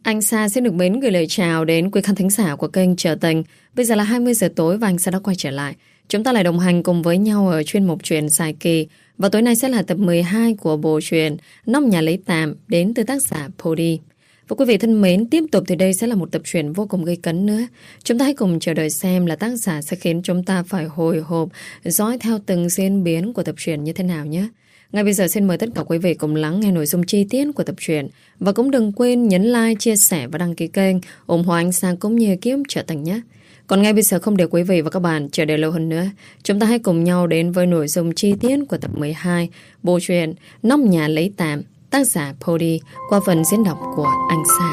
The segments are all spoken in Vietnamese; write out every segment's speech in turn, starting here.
Anh Sa sẽ được mến gửi lời chào đến quý khán thính giả của kênh Trở Tình. Bây giờ là 20 giờ tối và anh Sa đã quay trở lại. Chúng ta lại đồng hành cùng với nhau ở chuyên mục truyện dài kỳ. Và tối nay sẽ là tập 12 của bộ truyện Nóc Nhà Lấy Tạm đến từ tác giả Pody. Và quý vị thân mến, tiếp tục thì đây sẽ là một tập truyện vô cùng gây cấn nữa. Chúng ta hãy cùng chờ đợi xem là tác giả sẽ khiến chúng ta phải hồi hộp dõi theo từng diễn biến của tập truyện như thế nào nhé. Ngay bây giờ xin mời tất cả quý vị cùng lắng nghe nội dung chi tiết của tập truyện. Và cũng đừng quên nhấn like, chia sẻ và đăng ký kênh, ủng hộ anh Sang cũng như Kiếm Trở Tình nhé. Còn ngay bây giờ không để quý vị và các bạn chờ đợi lâu hơn nữa, chúng ta hãy cùng nhau đến với nội dung chi tiết của tập 12 bộ truyện Nóc Nhà Lấy Tạm, tác giả Pody, qua phần diễn đọc của anh Sa.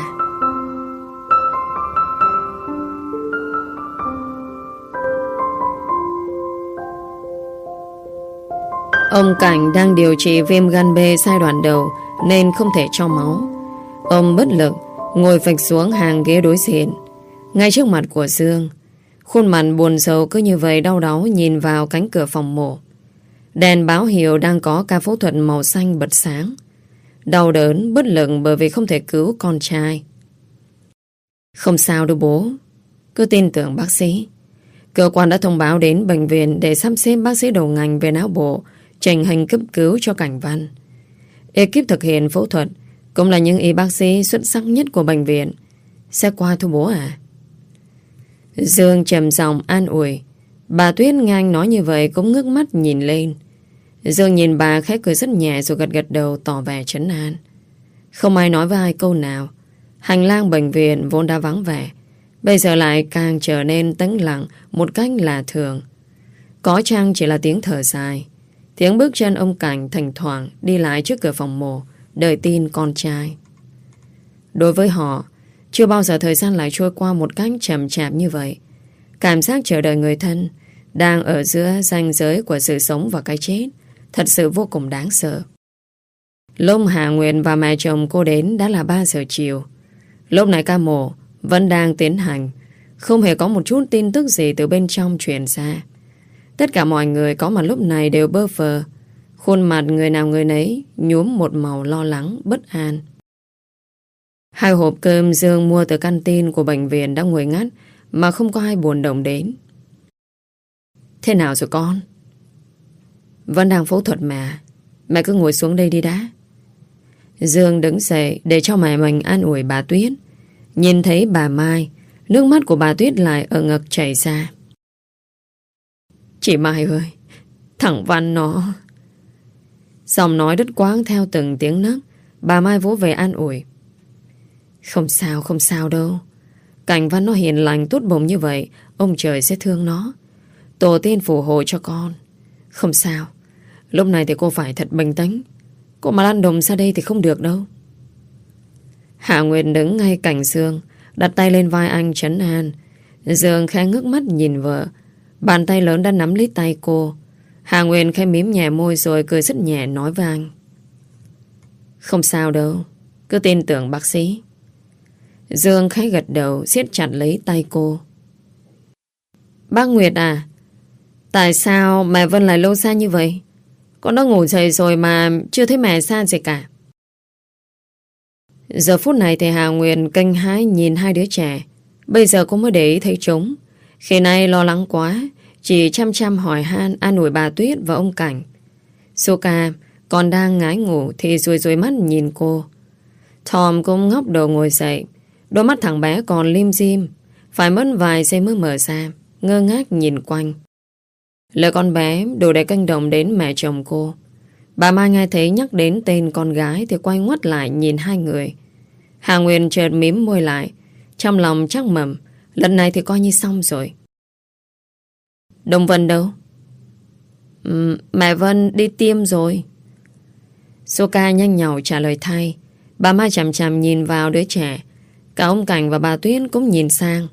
Ông Cảnh đang điều trị viêm gan B giai đoạn đầu nên không thể cho máu. Ông bất lực ngồi phịch xuống hàng ghế đối diện, ngay trước mặt của Dương. Khuôn mặt buồn rầu cứ như vậy đau đáu nhìn vào cánh cửa phòng mổ. Đèn báo hiệu đang có ca phẫu thuật màu xanh bật sáng. Đau đớn, bất lực bởi vì không thể cứu con trai. Không sao đâu bố, cứ tin tưởng bác sĩ. Cơ quan đã thông báo đến bệnh viện để sắp xếp bác sĩ đầu ngành về não bộ trình hình cấp cứu cho Cảnh Văn. Ekip thực hiện phẫu thuật cũng là những y bác sĩ xuất sắc nhất của bệnh viện. Sẽ qua thôi bố à. Dương trầm giọng an ủi. Bà Tuyết nghe anh nói như vậy cũng ngước mắt nhìn lên. Dương nhìn bà khẽ cười rất nhẹ rồi gật gật đầu tỏ vẻ trấn an. Không ai nói với ai câu nào. Hành lang bệnh viện vốn đã vắng vẻ, bây giờ lại càng trở nên tĩnh lặng một cách lạ thường. Có chăng chỉ là tiếng thở dài, tiếng bước chân ông Cảnh thỉnh thoảng đi lại trước cửa phòng mổ đợi tin con trai. Đối với họ, chưa bao giờ thời gian lại trôi qua một cách chậm chạp như vậy. Cảm giác chờ đợi người thân đang ở giữa ranh giới của sự sống và cái chết thật sự vô cùng đáng sợ. Lúc Hà Nguyệt và mẹ chồng cô đến đã là 3 giờ chiều. Lúc này ca mổ vẫn đang tiến hành, không hề có một chút tin tức gì từ bên trong truyền ra. Tất cả mọi người có mặt lúc này đều bơ phờ, khuôn mặt người nào người nấy nhuốm một màu lo lắng, bất an. 2 hộp cơm Dương mua từ căn tin của bệnh viện đã nguội ngắt mà không có ai buồn động đến. Thế nào rồi con? Vẫn đang phẫu thuật mà. Mẹ cứ ngồi xuống đây đi đã. Dương đứng dậy để cho mẹ mình an ủi bà Tuyết. Nhìn thấy bà Mai, nước mắt của bà Tuyết lại ở ngực chảy ra. Chị Mai ơi, thằng Văn nó... Giọng nói đứt quãng theo từng tiếng nấc. Bà Mai vỗ về an ủi. Không sao đâu. Cảnh Văn nó hiền lành tốt bụng như vậy, ông trời sẽ thương nó. Tổ tiên phù hộ cho con. Không sao. Lúc này thì cô phải thật bình tĩnh. Cô mà lăn đùng ra đây thì không được đâu. Hạ Nguyệt đứng ngay cạnh Dương, đặt tay lên vai anh trấn an. Dương khẽ ngước mắt nhìn vợ. Bàn tay lớn đã nắm lấy tay cô. Hạ Nguyệt khẽ mím nhẹ môi rồi cười rất nhẹ nói với anh. Không sao đâu, cứ tin tưởng bác sĩ. Dương khẽ gật đầu siết chặt lấy tay cô. Bác Nguyệt à, tại sao mẹ Vân lại lâu xa như vậy? Con đã ngủ dậy rồi mà chưa thấy mẹ xa gì cả. Giờ phút này thì Hà Nguyệt kinh hãi nhìn 2 đứa trẻ. Bây giờ cô mới để ý thấy chúng. Khi nay lo lắng quá, chỉ chăm hỏi han an ủi bà Tuyết và ông Cảnh. Suka còn đang ngái ngủ thì rùi mắt nhìn cô. Tom cũng ngóc đầu ngồi dậy. Đôi mắt thằng bé còn lim dim, phải mất vài giây mới mở ra, ngơ ngác nhìn quanh. Lời con bé đủ để kinh động đến mẹ chồng cô. Bà Mai nghe thấy nhắc đến tên con gái thì quay ngoắt lại nhìn 2 người. Hà Nguyên chợt mím môi lại, trong lòng chắc mầm lần này thì coi như xong rồi. Đồng Vân đâu? Mẹ Vân đi tiêm rồi. Soka nhanh nhảu trả lời thay. Bà Mai chằm chằm nhìn vào đứa trẻ. Cả ông Cảnh và bà Tuyết cũng nhìn sang.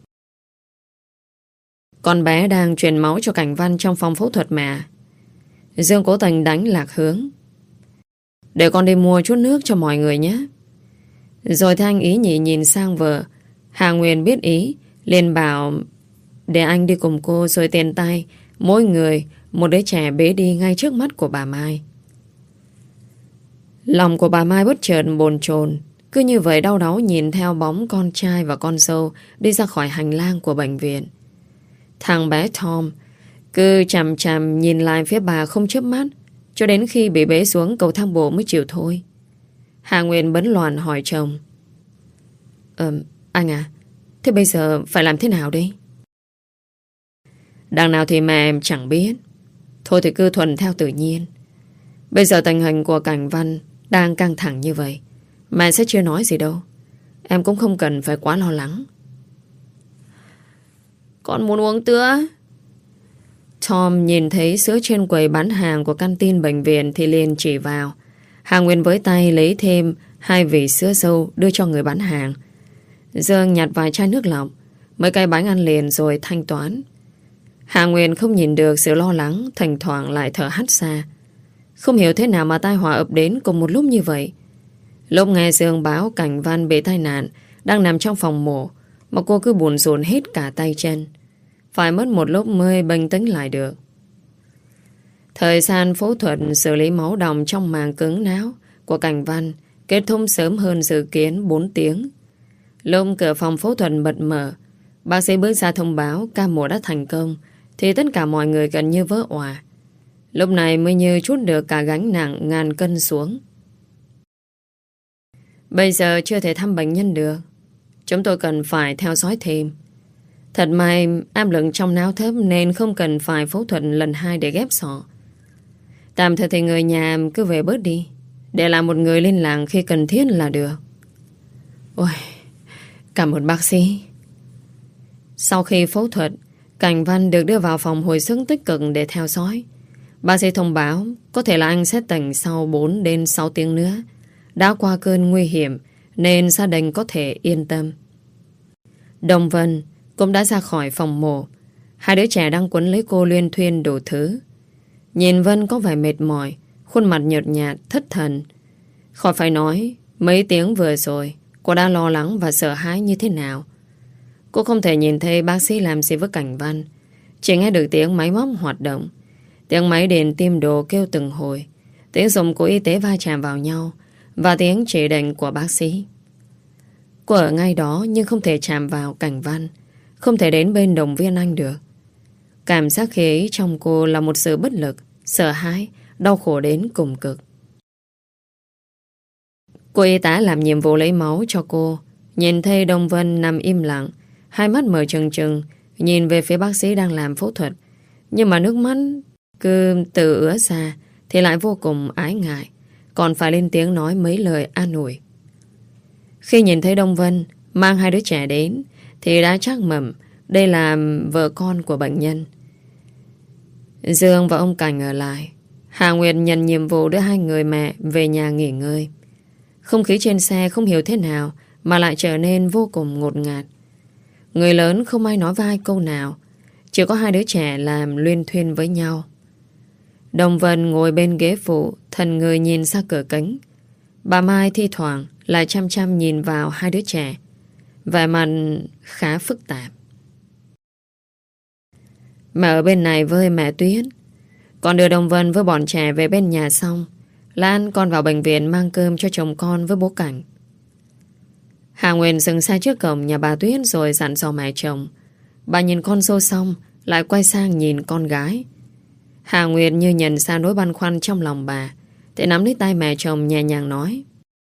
Con bé đang truyền máu cho Cảnh Văn trong phòng phẫu thuật mà. Dương cố tình đánh lạc hướng. Để con đi mua chút nước cho mọi người nhé. Rồi Thanh ý nhị nhìn sang vợ. Hà Nguyên biết ý, liền bảo để anh đi cùng cô, rồi tiền tay mỗi người một đứa trẻ bế đi ngay trước mắt của bà Mai. Lòng của bà Mai bất chợt bồn chồn. Cứ như vậy đau đáu nhìn theo bóng con trai và con dâu đi ra khỏi hành lang của bệnh viện. Thằng bé Tom cứ chằm chằm nhìn lại phía bà không chớp mắt, cho đến khi bị bế xuống cầu thang bộ mới chịu thôi. Hà Nguyên bấn loạn hỏi chồng. Anh à, thế bây giờ phải làm thế nào đây? Đằng nào thì mẹ em chẳng biết. Thôi thì cứ thuận theo tự nhiên. Bây giờ tình hình của Cảnh Văn đang căng thẳng như vậy, mẹ sẽ chưa nói gì đâu. Em cũng không cần phải quá lo lắng. Con muốn uống sữa. Tom nhìn thấy sữa trên quầy bán hàng của căn tin bệnh viện thì liền chỉ vào. Hà Nguyên với tay lấy thêm 2 vỉ sữa dâu đưa cho người bán hàng. Dương nhặt vài chai nước lọc, mấy cái bánh ăn liền rồi thanh toán. Hà Nguyên không nhìn được sự lo lắng, thỉnh thoảng lại thở hắt ra. Không hiểu thế nào mà tai họa ập đến cùng một lúc như vậy. Lúc nghe Dương báo Cảnh Văn bị tai nạn, đang nằm trong phòng mổ, mà cô cứ buồn rộn hết cả tay chân. Phải mất một lúc mới bình tĩnh lại được. Thời gian phẫu thuật xử lý máu đồng trong màng cứng não của Cảnh Văn kết thúc sớm hơn dự kiến 4 tiếng. Lúc cửa phòng phẫu thuật bật mở, bác sĩ bước ra thông báo ca mổ đã thành công, thì tất cả mọi người gần như vỡ òa. Lúc này mới như trút được cả gánh nặng ngàn cân xuống. Bây giờ chưa thể thăm bệnh nhân được. Chúng tôi cần phải theo dõi thêm. Thật may áp lực trong não thấp nên không cần phải phẫu thuật lần 2 để ghép sọ. Tạm thời thì người nhà cứ về bớt đi, để làm một người liên lạc khi cần thiết là được. Ôi, cảm ơn bác sĩ. Sau khi phẫu thuật, Cảnh Văn được đưa vào phòng hồi sức tích cực để theo dõi. Bác sĩ thông báo có thể là anh sẽ tỉnh sau 4 đến 6 tiếng nữa. Đã qua cơn nguy hiểm nên gia đình có thể yên tâm. Đồng Vân cũng đã ra khỏi phòng mổ. 2 đứa trẻ đang quấn lấy cô luyên thuyên đủ thứ. Nhìn Vân có vẻ mệt mỏi, khuôn mặt nhợt nhạt, thất thần. Khỏi phải nói, mấy tiếng vừa rồi cô đã lo lắng và sợ hãi như thế nào. Cô không thể nhìn thấy bác sĩ làm gì với Cảnh Văn, chỉ nghe được tiếng máy móc hoạt động, tiếng máy điện tim đồ kêu từng hồi, tiếng dụng cụ y tế va chạm vào nhau và tiếng chỉ định của bác sĩ. Cô ở ngay đó nhưng không thể chạm vào Cảnh Văn, không thể đến bên động viên anh được. Cảm giác khi ấy trong cô là một sự bất lực, sợ hãi, đau khổ đến cùng cực. Cô y tá làm nhiệm vụ lấy máu cho cô, nhìn thấy Đông Vân nằm im lặng, hai mắt mở trừng trừng, nhìn về phía bác sĩ đang làm phẫu thuật. Nhưng mà nước mắt cứ từ ứa ra thì lại vô cùng ái ngại, còn phải lên tiếng nói mấy lời an ủi. Khi nhìn thấy Đông Vân mang 2 đứa trẻ đến thì đã chắc mẩm đây là vợ con của bệnh nhân. Dương và ông Cảnh ở lại. Hà Nguyệt nhận nhiệm vụ đưa 2 người mẹ về nhà nghỉ ngơi. Không khí trên xe không hiểu thế nào mà lại trở nên vô cùng ngột ngạt. Người lớn không ai nói với ai câu nào, chỉ có 2 đứa trẻ làm luyên thuyên với nhau. Đồng Vân ngồi bên ghế phụ, thần người nhìn ra cửa kính. Bà Mai thi thoảng lại chăm chăm nhìn vào 2 đứa trẻ, vẻ mặt khá phức tạp. Mẹ ở bên này với mẹ Tuyết, con đưa Đồng Vân với bọn trẻ về bên nhà xong, Lan con vào bệnh viện mang cơm cho chồng con với bố Cảnh. Hà Nguyên dừng xe trước cổng nhà bà Tuyết rồi dặn dò mẹ chồng. Bà nhìn con dâu xong lại quay sang nhìn con gái. Hà Nguyệt như nhận ra nỗi băn khoăn trong lòng bà, thì nắm lấy tay mẹ chồng nhẹ nhàng nói: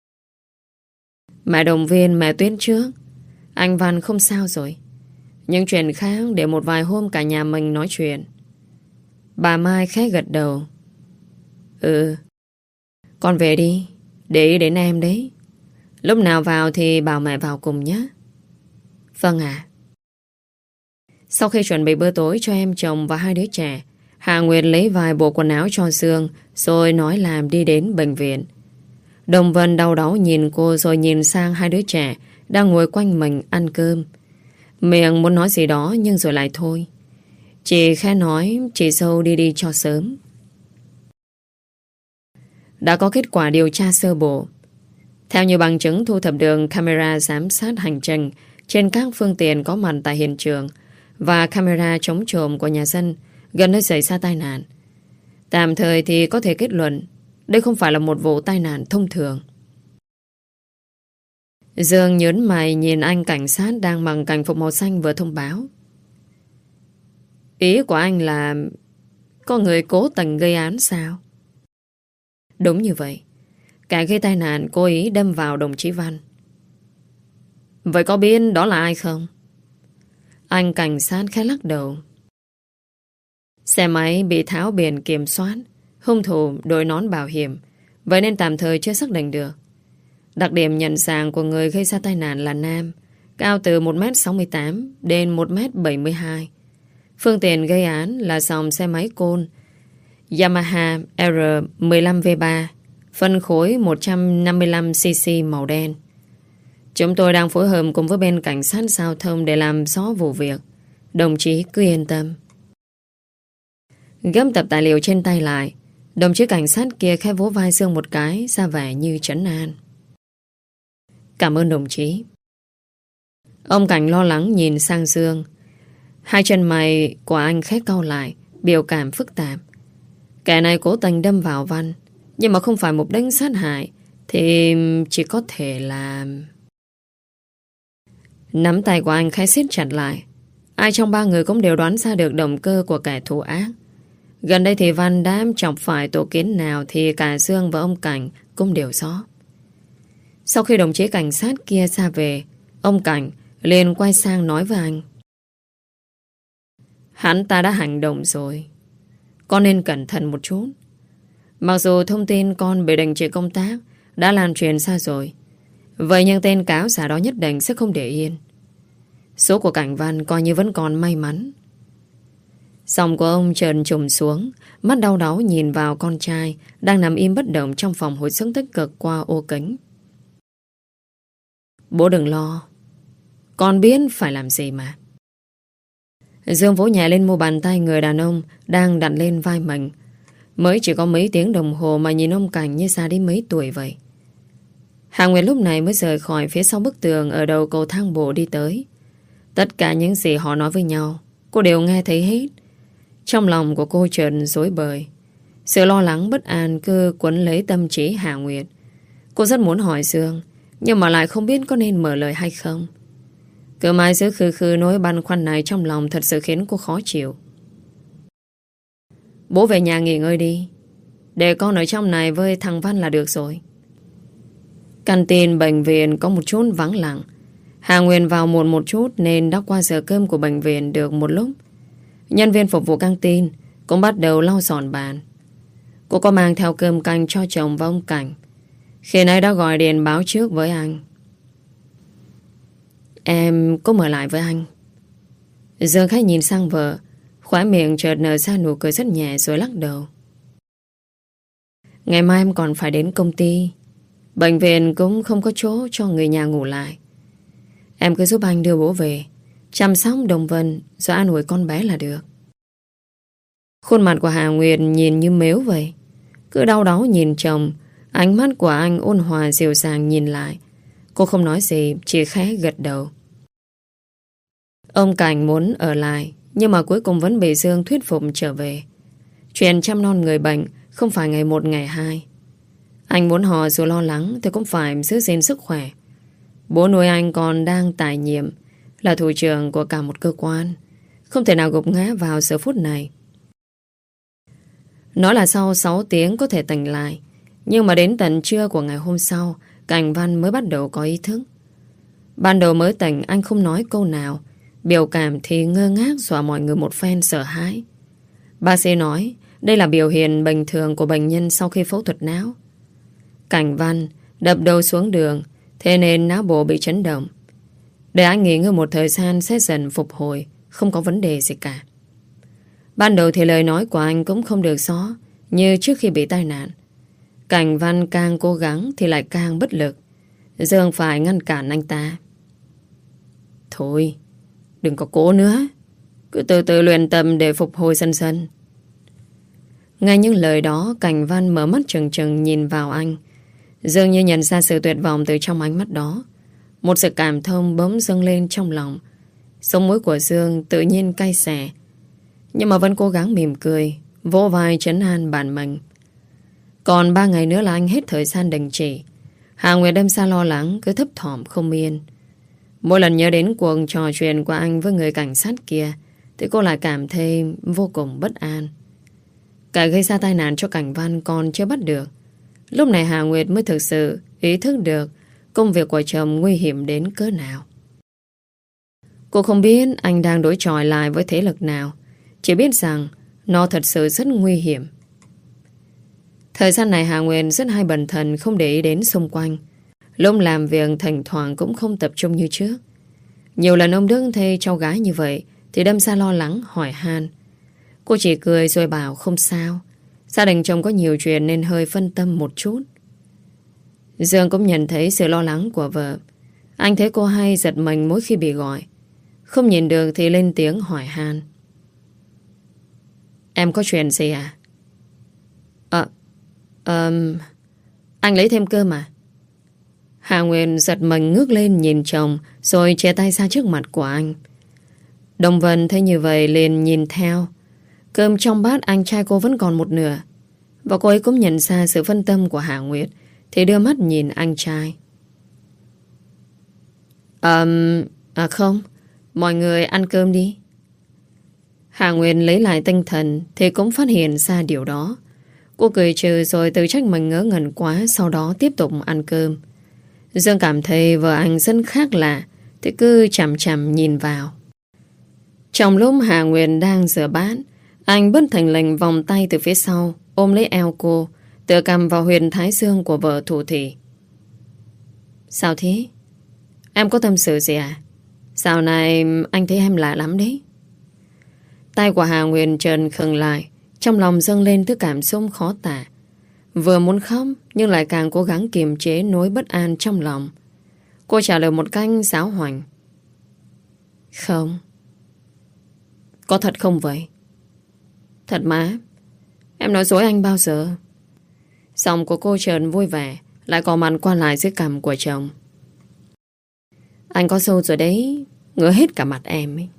Mẹ động viên mẹ Tuyết trước. Anh Văn không sao rồi, nhưng chuyện khác để một vài hôm cả nhà mình nói chuyện. Bà Mai khẽ gật đầu. Ừ, con về đi, để ý đến em đấy. Lúc nào vào thì bảo mẹ vào cùng nhé. Vâng ạ. Sau khi chuẩn bị bữa tối cho em chồng và 2 đứa trẻ, Hà Nguyệt lấy vài bộ quần áo cho Sương rồi nói làm đi đến bệnh viện. Đồng Vân đau đáu nhìn cô rồi nhìn sang 2 đứa trẻ đang ngồi quanh mình ăn cơm. Miệng muốn nói gì đó nhưng rồi lại thôi. Chị khẽ nói chị dâu đi cho sớm. Đã có kết quả điều tra sơ bộ. Theo như bằng chứng thu thập được camera giám sát hành trình trên các phương tiện có mặt tại hiện trường và camera chống trộm của nhà dân gần nơi xảy ra tai nạn, tạm thời thì có thể kết luận đây không phải là một vụ tai nạn thông thường. Dương nhớn mày nhìn anh cảnh sát đang mặc cảnh phục màu xanh vừa thông báo. Ý của anh là có người cố tình gây án sao? Đúng như vậy. Kẻ gây tai nạn cố ý đâm vào đồng chí Văn. Vậy có biết đó là ai không? Anh cảnh sát khẽ lắc đầu. Xe máy bị tháo biển kiểm soát, hung thủ đội nón bảo hiểm, vậy nên tạm thời chưa xác định được. Đặc điểm nhận dạng của người gây ra tai nạn là nam, cao từ 1m68 đến 1m72. Phương tiện gây án là dòng xe máy Côn Yamaha R15V3, phân khối 155cc màu đen. Chúng tôi đang phối hợp cùng với bên cảnh sát giao thông để làm rõ vụ việc. Đồng chí cứ yên tâm. Gấp tập tài liệu trên tay lại, đồng chí cảnh sát kia khẽ vỗ vai Dương một cái, ra vẻ như trấn an. Cảm ơn đồng chí. Ông Cảnh lo lắng nhìn sang Dương. Hai chân mày của anh khẽ cau lại, biểu cảm phức tạp. Kẻ này cố tình đâm vào Văn, nhưng mà không phải mục đích sát hại, thì chỉ có thể là... Nắm tay của anh khẽ siết chặt lại. Ai trong ba người cũng đều đoán ra được động cơ của kẻ thù ác. Gần đây thì Văn đã chọc phải tổ kiến nào thì cả Dương và ông Cảnh cũng đều rõ. Sau khi đồng chí cảnh sát kia ra về, ông Cảnh liền quay sang nói với anh. Hắn ta đã hành động rồi. Con nên cẩn thận một chút. Mặc dù thông tin con bị đình chỉ công tác đã lan truyền xa rồi, vậy nhưng tên cáo giả đó nhất định sẽ không để yên. Số của Cảnh Văn coi như vẫn còn may mắn. Giọng của ông trần trùng xuống, mắt đau đáu nhìn vào con trai đang nằm im bất động trong phòng hồi sức tích cực qua ô kính. Bố đừng lo, con biết phải làm gì mà. Dương vỗ nhẹ lên mu bàn tay người đàn ông đang đặt lên vai mình. Mới chỉ có mấy tiếng đồng hồ mà nhìn ông Cảnh như già đi mấy tuổi vậy. Hà Nguyệt lúc này mới rời khỏi phía sau bức tường ở đầu cầu thang bộ đi tới. Tất cả những gì họ nói với nhau cô đều nghe thấy hết. Trong lòng của cô chợt rối bời. Sự lo lắng bất an cứ quấn lấy tâm trí Hà Nguyệt. Cô rất muốn hỏi Dương, nhưng mà lại không biết có nên mở lời hay không. Cứ mãi giữ khư khư nỗi băn khoăn này trong lòng thật sự khiến cô khó chịu. Bố về nhà nghỉ ngơi đi, để con ở trong này với thằng Văn là được rồi. Căn tin bệnh viện có một chút vắng lặng. Hà Nguyên vào muộn một chút nên đã qua giờ cơm của bệnh viện được một lúc. Nhân viên phục vụ căng tin cũng bắt đầu lau dọn bàn. Cô có mang theo cơm canh cho chồng và ông Cảnh. Khi nãy đã gọi điện báo trước với anh. Em có mở lại với anh. Dương khách nhìn sang vợ, khóe miệng chợt nở ra nụ cười rất nhẹ rồi lắc đầu. Ngày mai em còn phải đến công ty. Bệnh viện cũng không có chỗ cho người nhà ngủ lại. Em cứ giúp anh đưa bố về, chăm sóc Đồng Vân rồi an ủi con bé là được. Khuôn mặt của Hà Nguyệt nhìn như mếu vậy. Cứ đau đáu nhìn chồng. Ánh mắt của anh ôn hòa dịu dàng nhìn lại. Cô không nói gì, chỉ khẽ gật đầu. Ông Cảnh muốn ở lại, nhưng mà cuối cùng vẫn bị Dương thuyết phục trở về. Chuyện chăm non người bệnh không phải ngày một ngày hai. Anh muốn họ dù lo lắng thì cũng phải giữ gìn sức khỏe. Bố nuôi anh còn đang tại nhiệm, là thủ trưởng của cả một cơ quan, không thể nào gục ngã vào giờ phút này. Nói là sau 6 tiếng có thể tỉnh lại, nhưng mà đến tận trưa của ngày hôm sau, Cảnh Văn mới bắt đầu có ý thức. Ban đầu mới tỉnh anh không nói câu nào, biểu cảm thì ngơ ngác dọa mọi người một phen sợ hãi. Bác sĩ nói đây là biểu hiện bình thường của bệnh nhân sau khi phẫu thuật não. Cảnh Văn đập đầu xuống đường, thế nên não bộ bị chấn động. Để anh nghỉ ngơi một thời gian sẽ dần phục hồi, không có vấn đề gì cả. Ban đầu thì lời nói của anh cũng không được rõ như trước khi bị tai nạn. Cảnh Văn càng cố gắng thì lại càng bất lực. Dương phải ngăn cản anh ta. Thôi, đừng có cố nữa. Cứ từ từ luyện tập để phục hồi dần dần. Ngay những lời đó, Cảnh Văn mở mắt trừng trừng nhìn vào anh. Dường như nhận ra sự tuyệt vọng từ trong ánh mắt đó. Một sự cảm thông bỗng dâng lên trong lòng. Sống mũi của Dương tự nhiên cay xè, nhưng mà vẫn cố gắng mỉm cười, vỗ vai trấn an bản mình. Còn 3 ngày nữa là anh hết thời gian đình chỉ. Hà Nguyệt đâm ra lo lắng, cứ thấp thỏm không yên. Mỗi lần nhớ đến cuộc trò chuyện của anh với người cảnh sát kia thì cô lại cảm thấy vô cùng bất an. Cả gây ra tai nạn cho Cảnh Văn còn chưa bắt được. Lúc này Hà Nguyệt mới thực sự ý thức được công việc của chồng nguy hiểm đến cỡ nào. Cô không biết anh đang đối chọi lại với thế lực nào, chỉ biết rằng nó thật sự rất nguy hiểm. Thời gian này Hà Nguyệt rất hay bần thần, không để ý đến xung quanh. Lúc làm việc thỉnh thoảng cũng không tập trung như trước. Nhiều lần ông Đức thấy cháu gái như vậy thì đâm ra lo lắng hỏi han. Cô chỉ cười rồi bảo không sao, gia đình chồng có nhiều chuyện nên hơi phân tâm một chút. Dương cũng nhận thấy sự lo lắng của vợ. Anh thấy cô hay giật mình mỗi khi bị gọi. Không nhìn được thì lên tiếng hỏi han. Em có chuyện gì à? Anh lấy thêm cơm à? Hà Nguyên giật mình ngước lên nhìn chồng rồi che tay ra trước mặt của anh. Đồng Vân thấy như vậy liền nhìn theo. Cơm trong bát anh trai cô vẫn còn một nửa. Và cô ấy cũng nhận ra sự phân tâm của Hà Nguyệt thì đưa mắt nhìn anh trai. Không, mọi người ăn cơm đi. Hà Nguyệt lấy lại tinh thần thì cũng phát hiện ra điều đó. Cô cười trừ rồi tự trách mình ngớ ngẩn quá, sau đó tiếp tục ăn cơm. Dương cảm thấy vợ anh rất khác lạ thì cứ chằm chằm nhìn vào. Trong lúc Hà Nguyệt đang rửa bát, anh bất thình lình vòng tay từ phía sau ôm lấy eo cô, tựa cầm vào huyền thái dương của vợ thủ thị. Sao thế? Em có tâm sự gì à? Dạo này anh thấy em lạ lắm đấy. Tay của Hà Nguyệt chợt khựng lại, trong lòng dâng lên thứ cảm xúc khó tả. Vừa muốn khóc nhưng lại càng cố gắng kiềm chế nỗi bất an trong lòng. Cô trả lời một cách giáo hoành. Không. Có thật không vậy? Thật mà. Em nói dối anh bao giờ? Giọng của cô chợt vui vẻ, lại có mặt qua lại dưới cằm của chồng. Anh có sâu rồi đấy, ngứa hết cả mặt em ấy.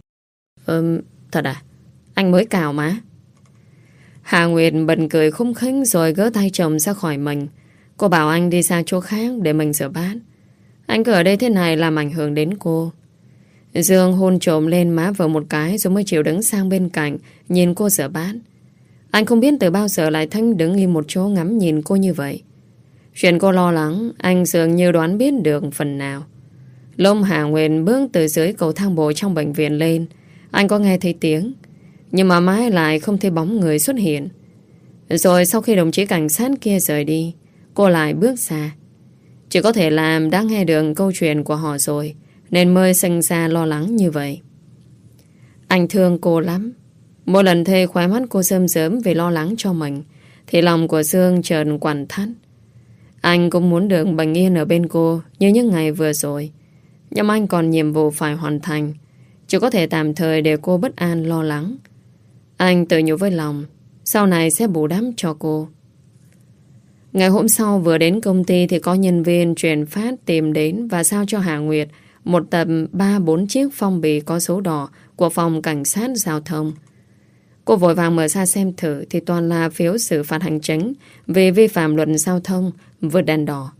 Thật à? Anh mới cào má. Hà Nguyệt bật cười khung khinh rồi gỡ tay chồng ra khỏi mình. Cô bảo anh đi sang chỗ khác để mình rửa bát. Anh cứ ở đây thế này làm ảnh hưởng đến cô. Dương hôn trộm lên má vợ một cái rồi mới chịu đứng sang bên cạnh nhìn cô rửa bát. Anh không biết từ bao giờ lại Thanh đứng im một chỗ ngắm nhìn cô như vậy. Chuyện cô lo lắng anh dường như đoán biết được phần nào. Lúc Hà Nguyệt bước từ dưới cầu thang bộ trong bệnh viện lên, anh có nghe thấy tiếng, nhưng mà mãi lại không thấy bóng người xuất hiện. Rồi sau khi đồng chí cảnh sát kia rời đi, cô lại bước ra. Chỉ có thể làm đã nghe được câu chuyện của họ rồi nên mới sinh ra lo lắng như vậy. Anh thương cô lắm. Mỗi lần thấy khóe mắt cô rơm rớm vì lo lắng cho mình thì lòng của Dương chợt quặn thắt. Anh cũng muốn được bình yên ở bên cô như những ngày vừa rồi, nhưng anh còn nhiệm vụ phải hoàn thành, chỉ có thể tạm thời để cô bất an lo lắng. Anh tự nhủ với lòng sau này sẽ bù đắp cho cô. Ngày hôm sau vừa đến công ty thì có nhân viên chuyển phát tìm đến và giao cho Hà Nguyệt một tập 3-4 chiếc phong bì có số đỏ của phòng cảnh sát giao thông. Cô vội vàng mở ra xem thử thì toàn là phiếu xử phạt hành chính về vi phạm luật giao thông vượt đèn đỏ.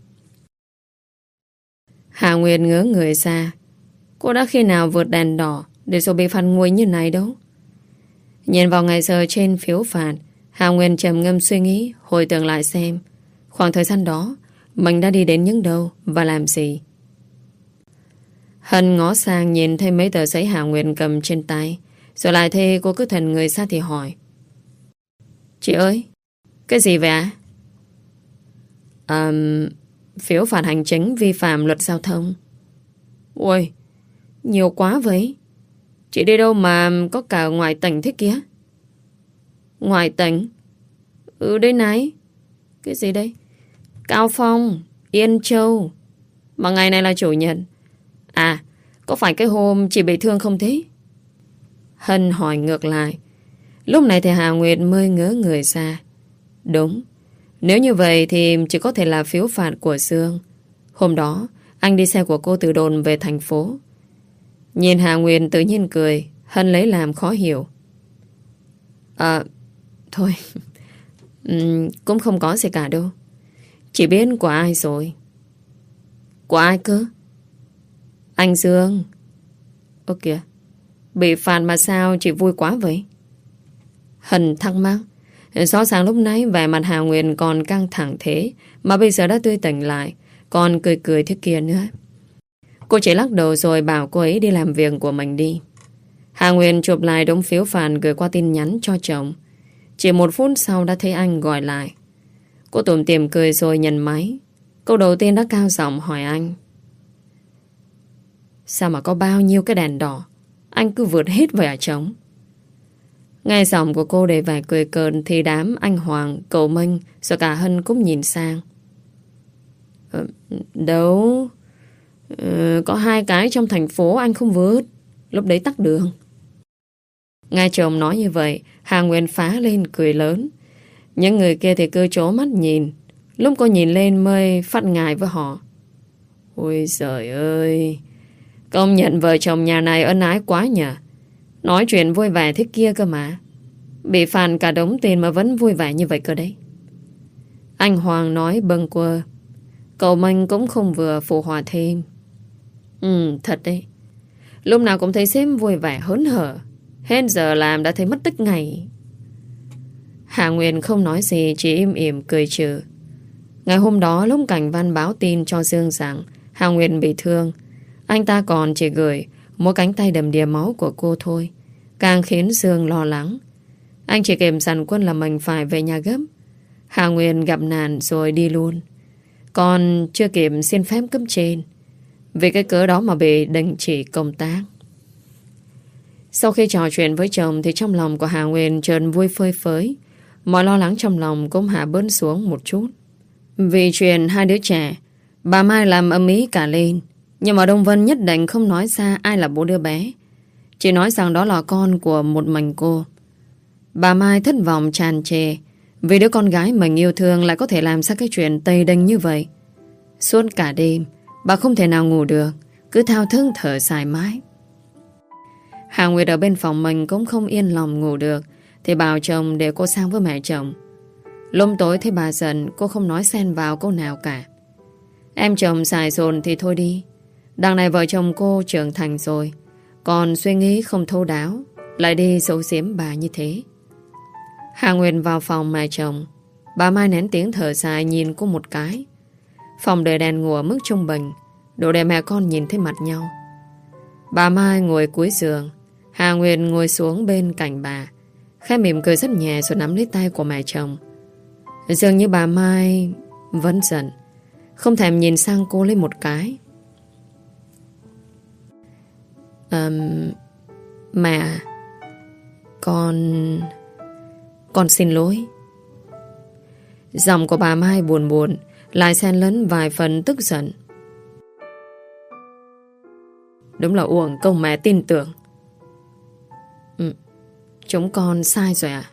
Hà Nguyệt ngớ người ra. Cô đã khi nào vượt đèn đỏ để rồi bị phạt nguội như này đâu? Nhìn vào ngày giờ trên phiếu phạt, Hà Nguyệt trầm ngâm suy nghĩ, hồi tưởng lại xem khoảng thời gian đó mình đã đi đến những đâu và làm gì. Hân ngó sang nhìn thấy mấy tờ giấy Hà Nguyệt cầm trên tay, rồi lại thấy cô cứ thần người ra thì hỏi. Chị ơi, cái gì vậy ạ? Phiếu phạt hành chính vi phạm luật giao thông. Ôi, nhiều quá vậy. Chị đi đâu mà có cả ngoài tỉnh thế kia? Ngoài tỉnh? Đây này. Cái gì đây? Cao Phong, Yên Châu. Mà ngày này là chủ nhật. À, có phải cái hôm chị bị thương không thế? Hân hỏi ngược lại. Lúc này thì Hà Nguyệt mới ngớ người ra. Đúng. Nếu như vậy thì chỉ có thể là phiếu phạt của Dương. Hôm đó anh đi xe của cô từ đồn về thành phố. Nhìn Hà Nguyệt tự nhiên cười, Hân lấy làm khó hiểu. Thôi Cũng không có gì cả đâu. Chỉ biết của ai rồi. Của ai cơ? Anh Dương. Ơ kìa, bị phạt mà sao chị vui quá vậy? Hân thắc mắc. Rõ ràng lúc nãy vẻ mặt Hà Nguyên còn căng thẳng thế, mà bây giờ đã tươi tỉnh lại, còn cười cười thế kia nữa. Cô chỉ lắc đầu rồi bảo cô ấy đi làm việc của mình đi. Hà Nguyên chụp lại đống phiếu phạt gửi qua tin nhắn cho chồng. Chỉ 1 phút sau đã thấy anh gọi lại. Cô tủm tỉm cười rồi nhận máy. Câu đầu tiên đã cao giọng hỏi anh: sao mà có bao nhiêu cái đèn đỏ anh cứ vượt hết vậy hả chồng? Nghe giọng của cô đầy vẻ cười cợt thì đám anh Hoàng, cậu Minh rồi cả Hân cũng nhìn sang. Đâu, có 2 cái trong thành phố anh không vượt, lúc đấy tắc đường. Nghe chồng nói như vậy, Hà Nguyên phá lên cười lớn. Những người kia thì cứ trố mắt nhìn. Lúc cô nhìn lên mới phát ngại với họ. Ôi giời ơi, công nhận vợ chồng nhà này ân ái quá nhỉ. Nói chuyện vui vẻ thế kia cơ mà. Bị phạt cả đống tiền mà vẫn vui vẻ như vậy cơ đấy. Anh Hoàng nói bâng quơ. Cậu Minh cũng không vừa phụ họa thêm. Thật đấy. Lúc nào cũng thấy sếp vui vẻ hớn hở. Hết giờ làm đã thấy mất tích ngày. Hà Nguyên không nói gì, chỉ im ỉm cười trừ. Ngày hôm đó lúc Cảnh Văn báo tin cho Dương rằng Hà Nguyên bị thương, anh ta còn chỉ gửi một cánh tay đầm đìa máu của cô thôi, càng khiến Dương lo lắng. Anh chỉ kịp dặn Quân là mình phải về nhà gấp. Hà Nguyên gặp nạn rồi đi luôn, còn chưa kịp xin phép cấp trên. Vì cái cớ đó mà bị đình chỉ công tác. Sau khi trò chuyện với chồng thì trong lòng của Hà Nguyên chợt vui phơi phới. Mọi lo lắng trong lòng cũng hạ bớt xuống một chút. Vì chuyện 2 đứa trẻ, bà Mai làm âm ý cả lên. Nhưng mà Đông Vân nhất định không nói ra ai là bố đứa bé, chỉ nói rằng đó là con của một mình cô. Bà Mai thất vọng tràn trề vì đứa con gái mình yêu thương lại có thể làm ra cái chuyện tây đinh như vậy. Suốt cả đêm bà không thể nào ngủ được, cứ thao thức thở dài mãi. Hà Nguyệt ở bên phòng mình cũng không yên lòng ngủ được, thì bảo chồng để cô sang với mẹ chồng. Lúc tối thấy bà giận, cô không nói xen vào câu nào cả. Em chồng xài dồn thì thôi đi. Đằng này vợ chồng cô trưởng thành rồi, còn suy nghĩ không thấu đáo, lại đi giấu giếm bà như thế. Hà Nguyệt vào phòng mẹ chồng. Bà Mai nén tiếng thở dài nhìn cô một cái. Phòng để đèn ngủ ở mức trung bình, đủ để mẹ con nhìn thấy mặt nhau. Bà Mai ngồi cuối giường, Hà Nguyệt ngồi xuống bên cạnh bà, khẽ mỉm cười rất nhẹ rồi nắm lấy tay của mẹ chồng. Dường như bà Mai vẫn giận, không thèm nhìn sang cô lấy một cái. Mẹ, con xin lỗi. Giọng của bà Mai buồn buồn, lại xen lẫn vài phần tức giận. Đúng là uổng công mẹ tin tưởng. Chúng con sai rồi à?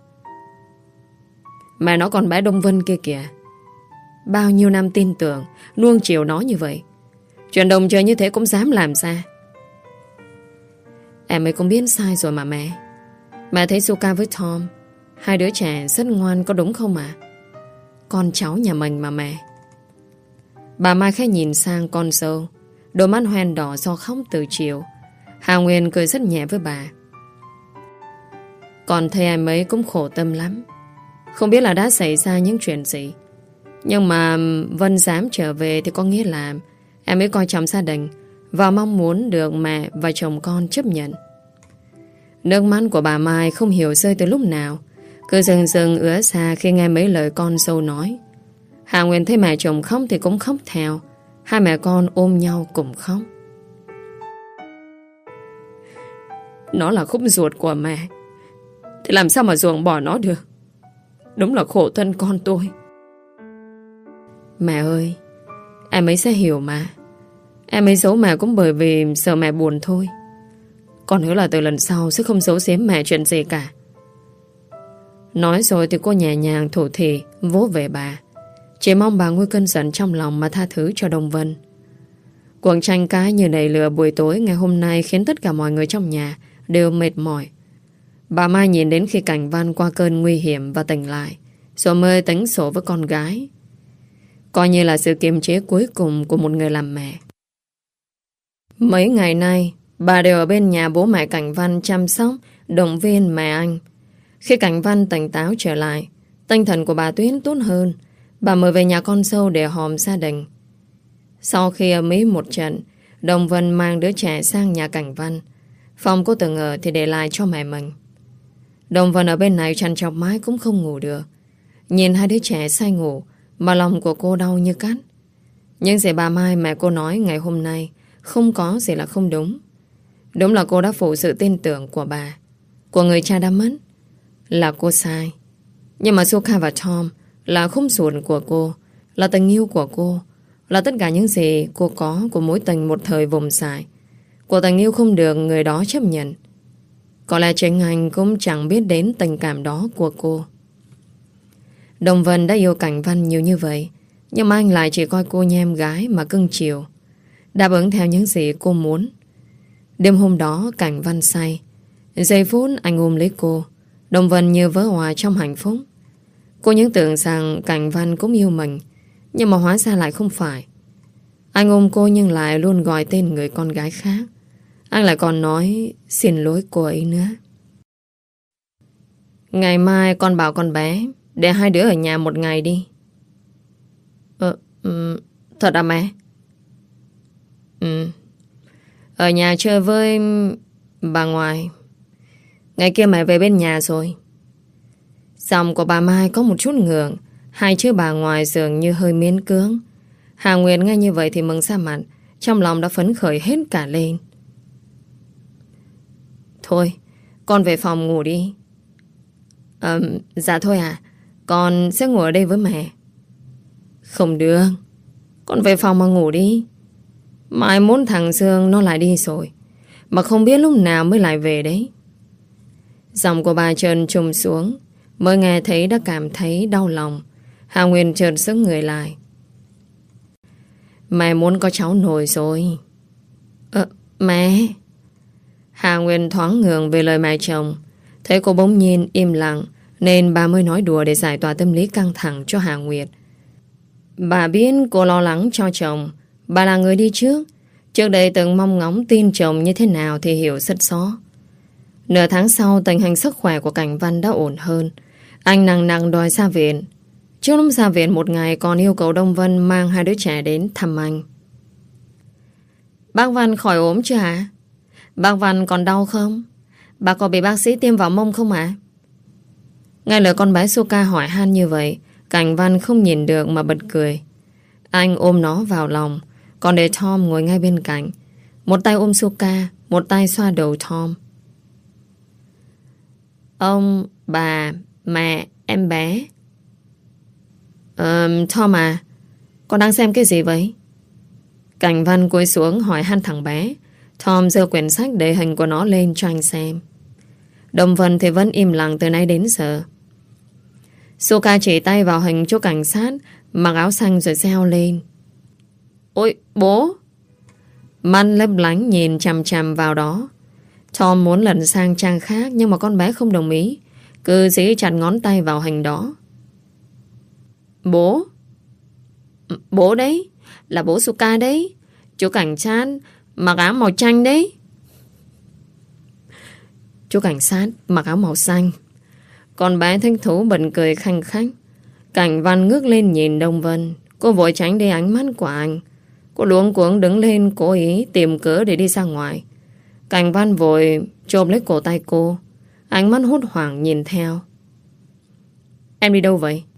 Mẹ nó còn bé Đông Vân kia kìa. Bao nhiêu năm tin tưởng, nuông chiều nó như vậy, chuyện đồng trời như thế cũng dám làm ra. Em ấy cũng biết sai rồi mà mẹ. Mẹ thấy Suka với Tom, 2 đứa trẻ rất ngoan có đúng không ạ? Con cháu nhà mình mà mẹ. Bà Mai khẽ nhìn sang con dâu, đôi mắt hoen đỏ do khóc từ chiều. Hà Nguyên cười rất nhẹ với bà. Còn thấy em ấy cũng khổ tâm lắm. Không biết là đã xảy ra những chuyện gì, nhưng mà Vân dám trở về thì có nghĩa là em ấy coi trọng gia đình và mong muốn được mẹ và chồng con chấp nhận. Nước mắt của bà Mai không hiểu rơi từ lúc nào, cứ rừng rừng ứa ra khi nghe mấy lời con dâu nói. Hà Nguyên thấy mẹ chồng khóc thì cũng khóc theo. Hai mẹ con ôm nhau cùng khóc. Nó là khúc ruột của mẹ, thì làm sao mà ruồng bỏ nó được. Đúng là khổ thân con tôi. Mẹ ơi, em ấy sẽ hiểu mà. Em ấy giấu mẹ cũng bởi vì sợ mẹ buồn thôi. Con hứa là từ lần sau sẽ không giấu giếm mẹ chuyện gì cả. Nói rồi thì cô nhẹ nhàng thủ thỉ vỗ về bà, chỉ mong bà nguôi cơn giận trong lòng mà tha thứ cho Đông Vân. Cuộc tranh cãi như nảy lửa buổi tối ngày hôm nay khiến tất cả mọi người trong nhà đều mệt mỏi. Bà Mai nhìn đến khi Cảnh Văn qua cơn nguy hiểm và tỉnh lại, rồi mới tính sổ với con gái, coi như là sự kiềm chế cuối cùng của một người làm mẹ. Mấy ngày nay, bà đều ở bên nhà bố mẹ Cảnh Văn chăm sóc, động viên mẹ anh. Khi Cảnh Văn tỉnh táo trở lại, tinh thần của bà Tuyến tốt hơn. Bà mời về nhà con dâu để họp gia đình. Sau khi ầm ĩ một trận, Đồng Vân mang đứa trẻ sang nhà Cảnh Văn. Phòng cô từng ở thì để lại cho mẹ mình. Đồng Vân ở bên này trằn trọc mãi cũng không ngủ được. Nhìn hai đứa trẻ say ngủ mà lòng của cô đau như cắt. Nhưng gì bà Mai mẹ cô nói ngày hôm nay không có gì là không đúng. Đúng là cô đã phụ sự tin tưởng của bà, của người cha đã mất. Là cô sai. Nhưng mà Suka và Tom là khung sườn của cô, là tình yêu của cô, là tất cả những gì cô có của mối tình một thời vùng dài, của tình yêu không được người đó chấp nhận. Có lẽ chính anh cũng chẳng biết đến tình cảm đó của cô. Đồng Vân đã yêu Cảnh Văn nhiều như vậy, nhưng mà anh lại chỉ coi cô như em gái mà cưng chiều, đáp ứng theo những gì cô muốn. Đêm hôm đó Cảnh Văn say. Giây phút anh ôm lấy cô, Đồng Vân như vỡ hòa trong hạnh phúc. Cô những tưởng rằng Cảnh Văn cũng yêu mình, nhưng mà hóa ra lại không phải. Anh ôm cô nhưng lại luôn gọi tên người con gái khác. Anh lại còn nói xin lỗi cô ấy nữa. Ngày mai con bảo con bé để hai đứa ở nhà một ngày đi. Thật à mẹ? Ở nhà chơi với bà ngoại. Ngày kia mẹ về bên nhà rồi. Giọng của bà Mai có một chút ngượng. Hai chữ bà ngoại dường như hơi miễn cưỡng. Hà Nguyệt nghe như vậy thì mừng ra mặt, trong lòng đã phấn khởi hết cả lên. Thôi, con về phòng ngủ đi. Dạ thôi à, con sẽ ngủ ở đây với mẹ. Không được, con về phòng mà ngủ đi. Mai muốn thằng Dương nó lại đi rồi, mà không biết lúc nào mới lại về đấy. Giọng của bà Trần trùng xuống, mới nghe thấy đã cảm thấy đau lòng. Hà Nguyên chợt sững người lại. Mẹ muốn có cháu nội rồi. Mẹ. Hà Nguyên thoáng ngượng về lời mẹ chồng. Thấy cô bỗng nhiên im lặng, nên bà mới nói đùa để giải tỏa tâm lý căng thẳng cho Hà Nguyệt. Bà biết cô lo lắng cho chồng. Bà là người đi trước. Trước đây từng mong ngóng tin chồng như thế nào thì hiểu rất rõ. Nửa tháng sau, tình hình sức khỏe của Cảnh Văn đã ổn hơn. Anh nặng đòi ra viện. Trước lúc ra viện một ngày còn yêu cầu Đông Vân mang hai đứa trẻ đến thăm anh. Bác Văn khỏi ốm chưa hả? Bác Văn còn đau không? Bà có bị bác sĩ tiêm vào mông không ạ? Nghe lời con bé Suka hỏi han như vậy, Cảnh Văn không nhìn được mà bật cười. Anh ôm nó vào lòng, còn để Tom ngồi ngay bên cạnh. Một tay ôm Suka, một tay xoa đầu Tom. Ông, bà, mẹ, em bé. Tom à, con đang xem cái gì vậy? Cảnh Văn cúi xuống hỏi han thằng bé. Tom giơ quyển sách để hình của nó lên cho anh xem. Đồng Vân thì vẫn im lặng từ nay đến giờ. Suka chỉ tay vào hình chỗ cảnh sát mặc áo xanh rồi reo lên. Ôi bố! Mắt lấp lánh nhìn chằm chằm vào đó. Tom muốn lần sang trang khác, nhưng mà con bé không đồng ý, cứ dí chặt ngón tay vào hình đó. Bố? Bố đấy, là bố Suka đấy. Chú cảnh sát mặc áo màu chanh đấy. Chú cảnh sát mặc áo màu xanh. Con bé thích thú bật cười khanh khách. Cảnh Văn ngước lên nhìn Đông Vân. Cô vội tránh đi ánh mắt của anh. Cô luống cuống đứng lên, cố ý tìm cớ để đi ra ngoài. Cảnh Văn vội chộp lấy cổ tay cô, ánh mắt hốt hoảng nhìn theo. Em đi đâu vậy?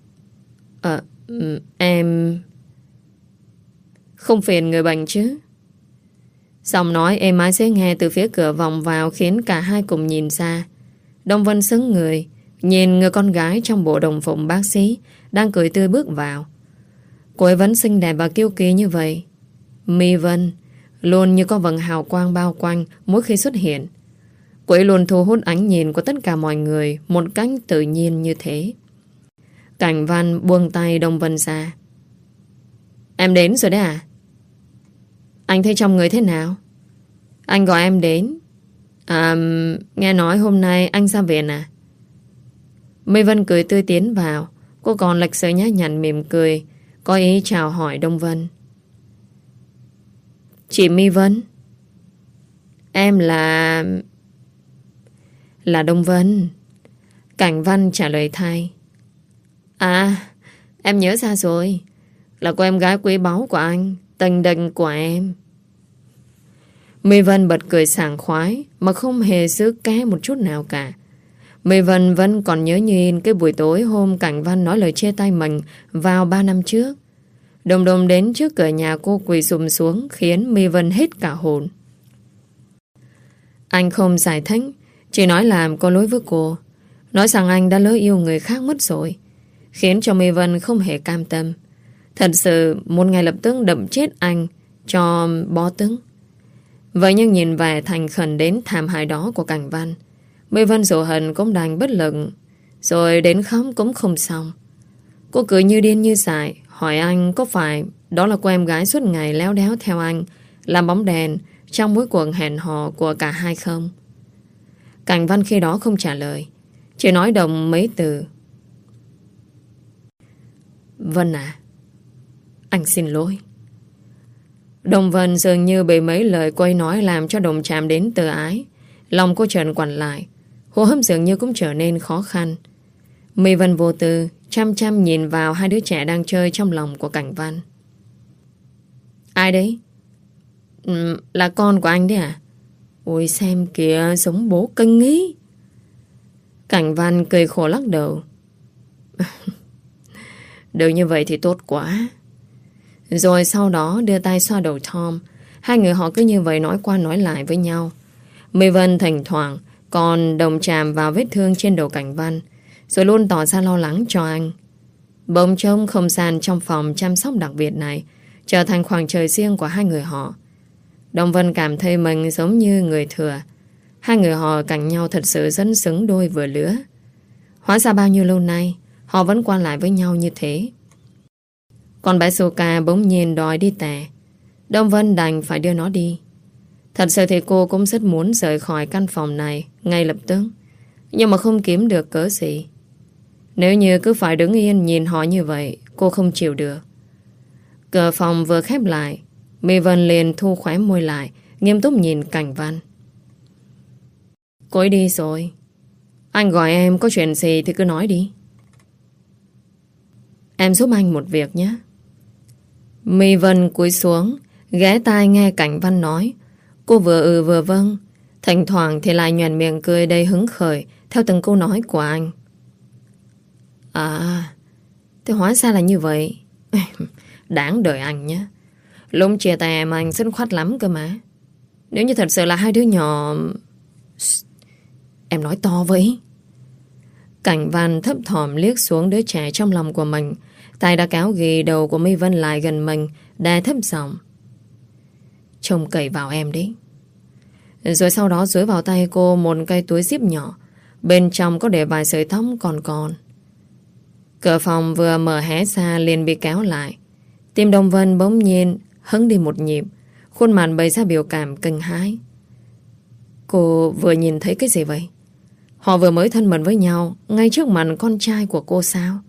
Em... Không phiền người bệnh chứ? Giọng nói êm ái dễ nghe từ phía cửa vọng vào khiến cả hai cùng nhìn ra. Đông Vân sững người, nhìn người con gái trong bộ đồng phục bác sĩ đang cười tươi bước vào. Cô ấy vẫn xinh đẹp và kiêu kỳ như vậy. Mi Vân luôn như có vầng hào quang bao quanh mỗi khi xuất hiện. Cô ấy luôn thu hút ánh nhìn của tất cả mọi người một cách tự nhiên như thế. Cảnh Văn buông tay Đông Vân ra. Em đến rồi đấy à? Anh thấy trong người thế nào? Anh gọi em đến. Nghe nói hôm nay anh ra viện à? Mi Vân cười tươi tiến vào. Cô còn lịch sự nhã nhặn mỉm cười, có ý chào hỏi Đông Vân. Chị My Vân. Em là Đông Vân. Cảnh Văn trả lời thay. À, em nhớ ra rồi. Là cô em gái quý báu của anh, tình địch của em. My Vân bật cười sảng khoái mà không hề giữ ké một chút nào cả. My Vân vẫn còn nhớ như in cái buổi tối hôm Cảnh Văn nói lời chia tay mình vào 3 năm trước. Đồng Đồng đến trước cửa nhà cô quỳ sụp xuống khiến My Vân hết cả hồn. Anh không giải thích, chỉ nói làm có lỗi với cô, nói rằng anh đã lỡ yêu người khác mất rồi, khiến cho My Vân không hề cam tâm. Thật sự muốn ngay lập tức đậm chết anh cho bó tứng. Vậy nhưng nhìn về thành khẩn đến thảm hại đó của Cảnh Văn, My Vân dù hận cũng đành bất lực, rồi đến khóc cũng không xong. Cô cười như điên như dại, hỏi anh có phải đó là cô em gái suốt ngày léo đéo theo anh, làm bóng đèn trong mối cuộc hẹn hò của cả hai không? Cảnh Văn khi đó không trả lời, chỉ nói đồng mấy từ. Vân à, anh xin lỗi. Đồng Vân dường như bị mấy lời cô ấy nói làm cho Đồng chạm đến tự ái. Lòng cô trần quặn lại, hô hấp dường như cũng trở nên khó khăn. My Vân vô tư chăm chăm nhìn vào hai đứa trẻ đang chơi trong lòng của Cảnh Văn. Ai đấy? Là con của anh đấy à? Ôi xem kìa, giống bố kinh ý. Cảnh Văn cười khổ lắc đầu. Được như vậy thì tốt quá. Rồi sau đó đưa tay xoa đầu Tom. Hai người họ cứ như vậy nói qua nói lại với nhau. My Vân thỉnh thoảng còn đồng chạm vào vết thương trên đầu Cảnh Văn, rồi luôn tỏ ra lo lắng cho anh. Bỗng trông không gian trong phòng chăm sóc đặc biệt này trở thành khoảng trời riêng của hai người họ. Đồng Vân cảm thấy mình giống như người thừa. Hai người họ cạnh nhau thật sự rất xứng đôi vừa lứa. Hóa ra bao nhiêu lâu nay họ vẫn qua lại với nhau như thế. Còn bé Soka bỗng nhiên đòi đi tè. Đồng Vân đành phải đưa nó đi. Thật sự thì cô cũng rất muốn rời khỏi căn phòng này ngay lập tức, nhưng mà không kiếm được cớ gì. Nếu như cứ phải đứng yên nhìn họ như vậy, cô không chịu được. Cửa phòng vừa khép lại, My Vân liền thu khóe môi lại, nghiêm túc nhìn Cảnh Văn. Cô ấy đi rồi. Anh gọi em có chuyện gì thì cứ nói đi. Em giúp anh một việc nhé. My Vân cúi xuống, ghé tai nghe Cảnh Văn nói. Cô vừa vừa vâng, thỉnh thoảng thì lại nhoẻn miệng cười đầy hứng khởi theo từng câu nói của anh. À, thế hóa ra là như vậy. Đáng đợi anh nhé. Lúc chia tay em anh rất khoát lắm cơ mà. Nếu như thật sự là hai đứa nhỏ... Em nói to vậy. Cảnh Văn thấp thỏm liếc xuống đứa trẻ trong lòng của mình. Tay đã kéo ghì đầu của My Vân lại gần mình, đè thấp giọng. Trông cậy vào em đấy. Rồi sau đó dối vào tay cô một cây túi zip nhỏ. Bên trong có để vài sợi tóc còn. Cửa phòng vừa mở hé ra liền bị kéo lại. Tim Đồng Vân bỗng nhiên hững đi một nhịp, khuôn mặt bày ra biểu cảm kinh hãi. Cô vừa nhìn thấy cái gì vậy? Họ vừa mới thân mật với nhau ngay trước mặt con trai của cô sao?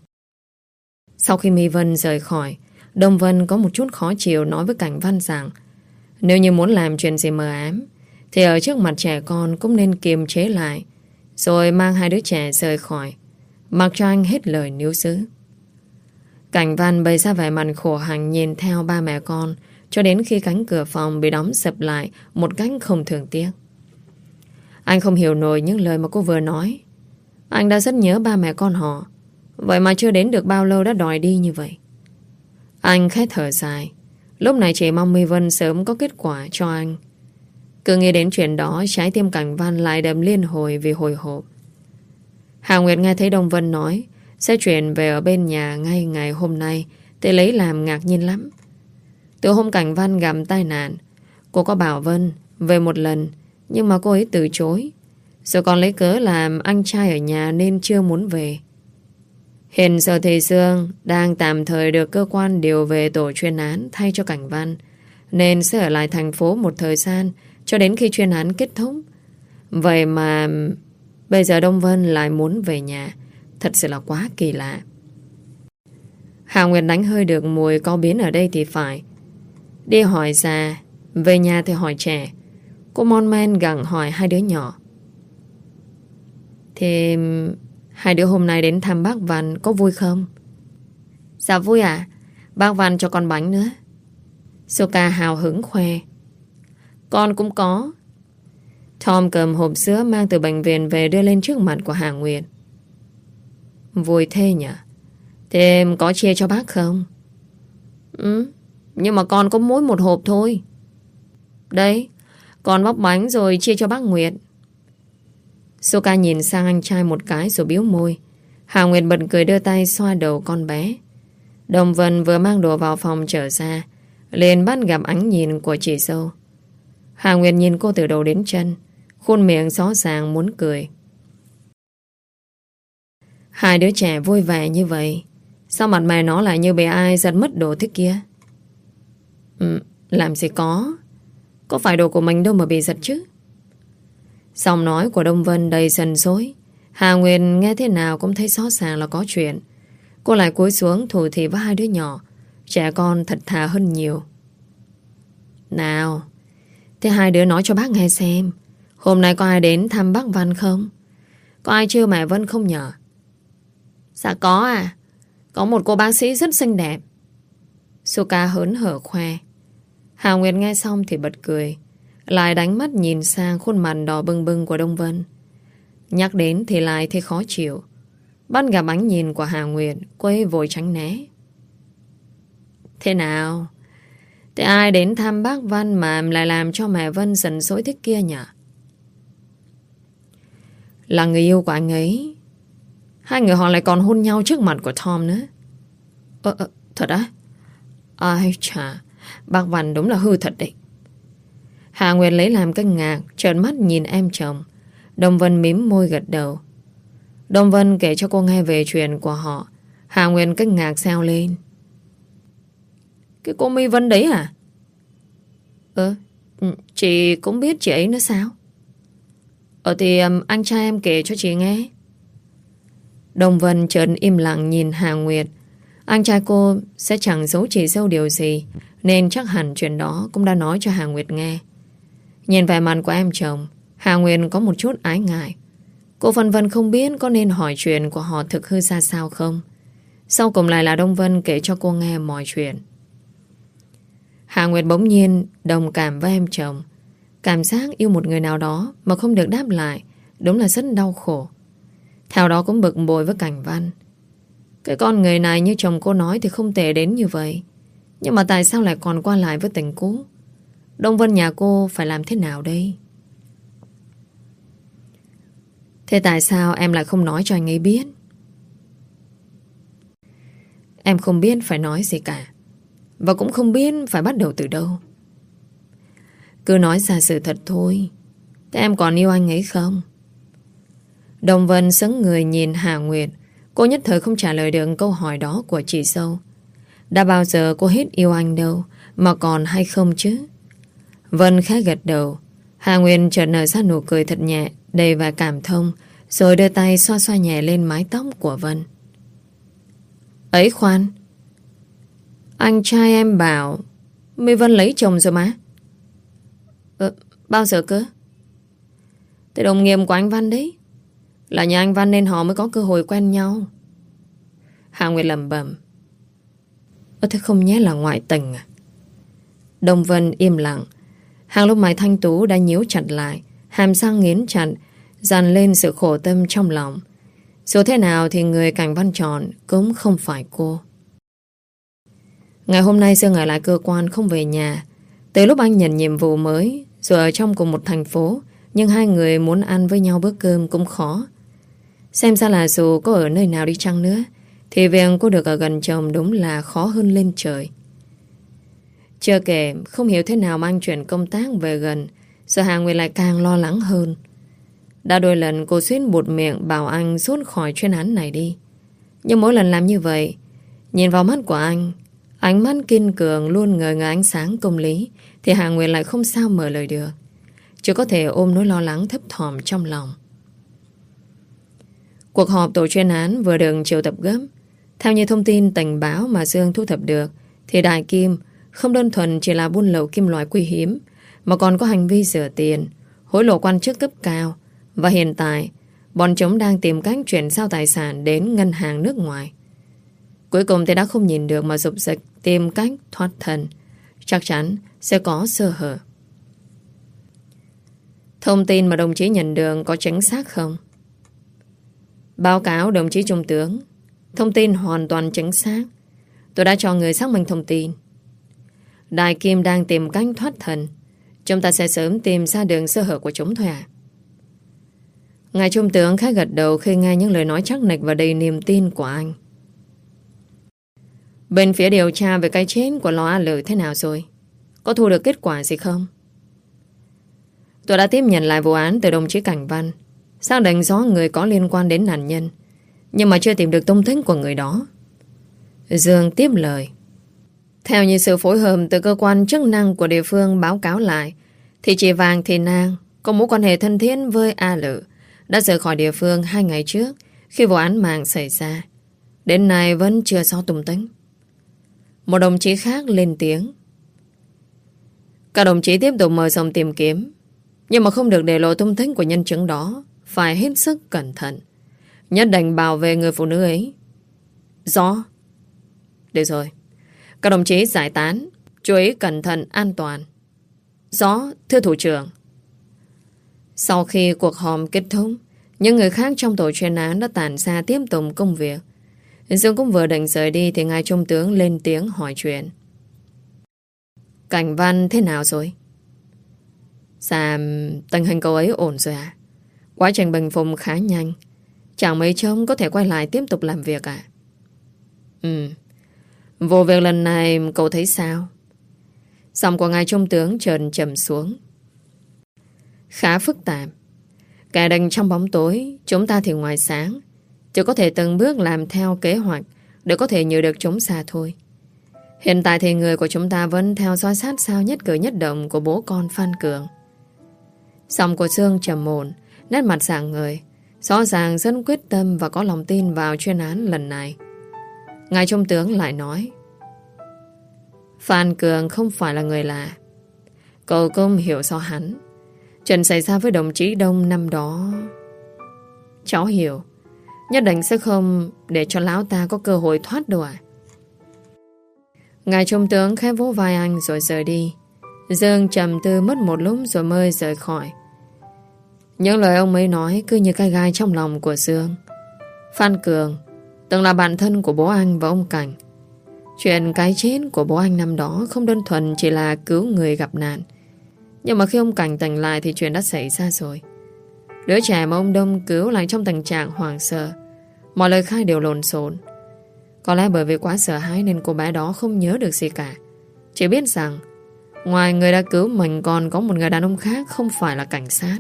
Sau khi My Vân rời khỏi, Đồng Vân có một chút khó chịu nói với Cảnh Văn rằng nếu như muốn làm chuyện gì mờ ám thì ở trước mặt trẻ con cũng nên kiềm chế lại, rồi mang hai đứa trẻ rời khỏi, mặc cho anh hết lời níu giữ. Cảnh Văn bày ra vẻ mặt khổ hành nhìn theo ba mẹ con cho đến khi cánh cửa phòng bị đóng sập lại một cách không thường tiếc. Anh không hiểu nổi những lời mà cô vừa nói. Anh đã rất nhớ ba mẹ con họ, vậy mà chưa đến được bao lâu đã đòi đi như vậy. Anh khẽ thở dài. Lúc này chỉ mong My Vân sớm có kết quả cho anh. Cứ nghĩ đến chuyện đó, trái tim Cảnh Văn lại đập liên hồi vì hồi hộp. Hà Nguyệt nghe thấy Đồng Vân nói sẽ chuyển về ở bên nhà ngay ngày hôm nay thì lấy làm ngạc nhiên lắm. Từ hôm Cảnh Văn gặp tai nạn, cô có bảo Vân về một lần, nhưng mà cô ấy từ chối, rồi còn lấy cớ làm anh trai ở nhà nên chưa muốn về. Hiện giờ thì Dương đang tạm thời được cơ quan điều về tổ chuyên án thay cho Cảnh Văn, nên sẽ ở lại thành phố một thời gian cho đến khi chuyên án kết thúc. Vậy mà bây giờ Đông Vân lại muốn về nhà, thật sự là quá kỳ lạ. Hà Nguyệt đánh hơi được mùi có biến ở đây thì phải, đi hỏi ra Về nhà thì hỏi trẻ. Cô mon men gặng hỏi hai đứa nhỏ. Thì hai đứa hôm nay đến thăm bác Văn có vui không? Dạ vui ạ. Bác Văn cho con bánh nữa. Soka hào hứng khoe. Con cũng có. Tom cầm hộp sữa mang từ bệnh viện về đưa lên trước mặt của Hà Nguyệt. Vui thế nhỉ? Thế có chia cho bác không? Nhưng mà con có mỗi một hộp thôi. Đấy, con bóc bánh rồi chia cho bác Nguyệt. Soka nhìn sang anh trai một cái rồi biếu môi. Hà Nguyệt bật cười đưa tay xoa đầu con bé. Đồng Vân vừa mang đồ vào phòng trở ra, liền bắt gặp ánh nhìn của chị dâu. Hà Nguyệt nhìn cô từ đầu đến chân, khuôn miệng xó xàng muốn cười. Hai đứa trẻ vui vẻ như vậy, sao mặt mày nó lại như bị ai giật mất đồ thế kia? Làm gì có phải đồ của mình đâu mà bị giật chứ. Giọng nói của Đông Vân đầy sần sối. Hà Nguyệt nghe thế nào cũng thấy xót xa là có chuyện. Cô lại cúi xuống thủ thỉ với hai đứa nhỏ. Trẻ con thật thà hơn nhiều. Nào, thế hai đứa nói cho bác nghe xem, hôm nay có ai đến thăm bác Văn không? Có ai trêu mẹ Vân không nhở? Dạ có à. Có một cô bác sĩ rất xinh đẹp. Soka hớn hở khoe. Hà Nguyệt nghe xong thì bật cười, lại đánh mắt nhìn sang khuôn mặt đỏ bừng bừng của Đông Vân. Nhắc đến thì lại thấy khó chịu. Bắt gặp ánh nhìn của Hà Nguyệt, cô ấy vội tránh né. Thế nào? Thế ai đến thăm bác Văn mà lại làm cho mẹ Vân giận dỗi thế kia nhỉ? Là người yêu của anh ấy. Hai người họ lại còn hôn nhau trước mặt của Tom nữa. Thật á? Ai chà, bác Văn đúng là hư thật đấy. Hà Nguyệt lấy làm kinh ngạc, trợn mắt nhìn em chồng. Đông Vân mím môi gật đầu. Đông Vân kể cho cô nghe về chuyện của họ. Hà Nguyệt kinh ngạc reo lên. Cái cô My Vân đấy à? Chị cũng biết chị ấy nữa sao? Thì anh trai em kể cho chị nghe. Đông Vân chợt im lặng nhìn Hà Nguyệt. Anh trai cô sẽ chẳng giấu chị dâu điều gì, nên chắc hẳn chuyện đó cũng đã nói cho Hà Nguyệt nghe. Nhìn vẻ mặt của em chồng, Hà Nguyệt có một chút ái ngại. Cô phân vân không biết có nên hỏi chuyện của họ thực hư ra sao không. Sau cùng lại là Đông Vân kể cho cô nghe mọi chuyện. Hà Nguyệt bỗng nhiên đồng cảm với em chồng. Cảm giác yêu một người nào đó mà không được đáp lại đúng là rất đau khổ. Theo đó cũng bực bội với Cảnh Văn. Cái con người này như chồng cô nói thì không tệ đến như vậy, nhưng mà tại sao lại còn qua lại với tình cũ? Đông Vân nhà cô phải làm thế nào đây? Thế tại sao em lại không nói cho anh ấy biết? Em không biết phải nói gì cả, và cũng không biết phải bắt đầu từ đâu. Cứ nói ra sự thật thôi. Thế em còn yêu anh ấy không? Đông Vân sững người nhìn Hà Nguyệt. Cô nhất thời không trả lời được câu hỏi đó của chị dâu. Đã bao giờ cô hết yêu anh đâu, mà còn hay không chứ? Vân khẽ gật đầu. Hà Nguyệt chợt nở ra nụ cười thật nhẹ, đầy vẻ cảm thông, rồi đưa tay xoa xoa nhẹ lên mái tóc của Vân. Ấy khoan, anh trai em bảo My Vân lấy chồng rồi mà. Bao giờ cơ? Thế đồng nghiệp của anh Văn đấy. Là nhà anh Văn nên họ mới có cơ hội quen nhau. Hà Nguyệt lẩm bẩm. Thế không nhé là ngoại tình à? Đông Vân im lặng. Hàng lông mày thanh tú đã nhíu chặt lại, hàm răng nghiến chặt, dằn lên sự khổ tâm trong lòng. Dù thế nào thì người Cảnh Văn chọn cũng không phải cô. Ngày hôm nay Dương ở lại cơ quan không về nhà. Từ lúc anh nhận nhiệm vụ mới, rồi ở trong cùng một thành phố, nhưng hai người muốn ăn với nhau bữa cơm cũng khó. Xem ra là dù có ở nơi nào đi chăng nữa, thì việc cô được ở gần chồng đúng là khó hơn lên trời. Chưa kể, không hiểu thế nào mà anh chuyển công tác về gần, giờ Hà Nguyệt lại càng lo lắng hơn. Đã đôi lần cô suýt buột miệng bảo anh rút khỏi chuyên án này đi. Nhưng mỗi lần làm như vậy, nhìn vào mắt của anh, ánh mắt kiên cường luôn ngời ngời ánh sáng công lý, thì Hà Nguyệt lại không sao mở lời được. Chỉ có thể ôm nỗi lo lắng thấp thỏm trong lòng. Cuộc họp tổ chuyên án vừa được triệu tập gấp. Theo như thông tin tình báo mà Dương thu thập được, thì Đại Kim không đơn thuần chỉ là buôn lậu kim loại quý hiếm, mà còn có hành vi rửa tiền, hối lộ quan chức cấp cao. Và hiện tại, bọn chúng đang tìm cách chuyển giao tài sản đến ngân hàng nước ngoài. Cuối cùng thì đã không nhìn được mà rục rịch tìm cách thoát thân. Chắc chắn sẽ có sơ hở. Thông tin mà đồng chí nhận được có chính xác không? Báo cáo đồng chí trung tướng, thông tin hoàn toàn chính xác. Tôi đã cho người xác minh thông tin. Đại Kim đang tìm cách thoát thân. Chúng ta sẽ sớm tìm ra đường sơ hở của chúng thôi à? Ngài trung tướng khá gật đầu khi nghe những lời nói chắc nịch và đầy niềm tin của anh. Bên phía điều tra về cái chết của Lò A Lử thế nào rồi? Có thu được kết quả gì không? Tôi đã tiếp nhận lại vụ án từ đồng chí Cảnh Văn, xác định rõ người có liên quan đến nạn nhân, nhưng mà chưa tìm được tung tích của người đó. Dương tiếp lời. Theo như sự phối hợp từ cơ quan chức năng của địa phương báo cáo lại, thì chị Vàng Thị Nang có mối quan hệ thân thiết với A Lử, đã rời khỏi địa phương 2 ngày trước khi vụ án mạng xảy ra. Đến nay vẫn chưa rõ tung tích. Một đồng chí khác lên tiếng. Các đồng chí tiếp tục mở rộng tìm kiếm, nhưng mà không được để lộ tung tích của nhân chứng đó. Phải hết sức cẩn thận, nhất định bảo vệ người phụ nữ ấy. Rõ. Được rồi, các đồng chí giải tán, chú ý cẩn thận an toàn. Rõ, thưa thủ trưởng. Sau khi cuộc họp kết thúc, những người khác trong tổ chuyên án đã tản ra tiếp tục công việc. Dương cũng vừa định rời đi thì ngài trung tướng lên tiếng hỏi chuyện. Cảnh Văn thế nào rồi? Dạ, tình hình cậu ấy ổn rồi à? Quá trình bình phục khá nhanh. Chẳng mấy chốc có thể quay lại tiếp tục làm việc à? Vụ việc lần này cậu thấy sao? Giọng của ngài trung tướng chợt trầm xuống. Khá phức tạp. Kẻ địch trong bóng tối, chúng ta thì ngoài sáng. Chỉ có thể từng bước làm theo kế hoạch để có thể nhờ được chúng xa thôi. Hiện tại thì người của chúng ta vẫn theo dõi sát sao nhất cử nhất động của bố con Phan Cường. Giọng của Dương trầm ổn, nét mặt rạng người, rõ ràng rất quyết tâm và có lòng tin vào chuyên án lần này. Ngài trung tướng lại nói. Phan Cường không phải là người lạ. Cậu cũng hiểu rõ hắn. Chuyện xảy ra với đồng chí Đông năm đó. Cháu hiểu. Nhất định sẽ không để cho lão ta có cơ hội thoát đâu à? Ngài trung tướng khẽ vỗ vai anh rồi rời đi. Dương trầm tư mất một lúc rồi mới rời khỏi. Những lời ông ấy nói cứ như cái gai trong lòng của Dương. Phan Cường từng là bạn thân của bố anh và ông Cảnh. Chuyện cái chết của bố anh năm đó không đơn thuần chỉ là cứu người gặp nạn. Nhưng mà khi ông Cảnh tỉnh lại thì chuyện đã xảy ra rồi. Đứa trẻ mà ông Đông cứu lại trong tình trạng hoảng sợ. Mọi lời khai đều lộn xộn. Có lẽ bởi vì quá sợ hãi nên cô bé đó không nhớ được gì cả. Chỉ biết rằng ngoài người đã cứu mình còn có một người đàn ông khác không phải là cảnh sát.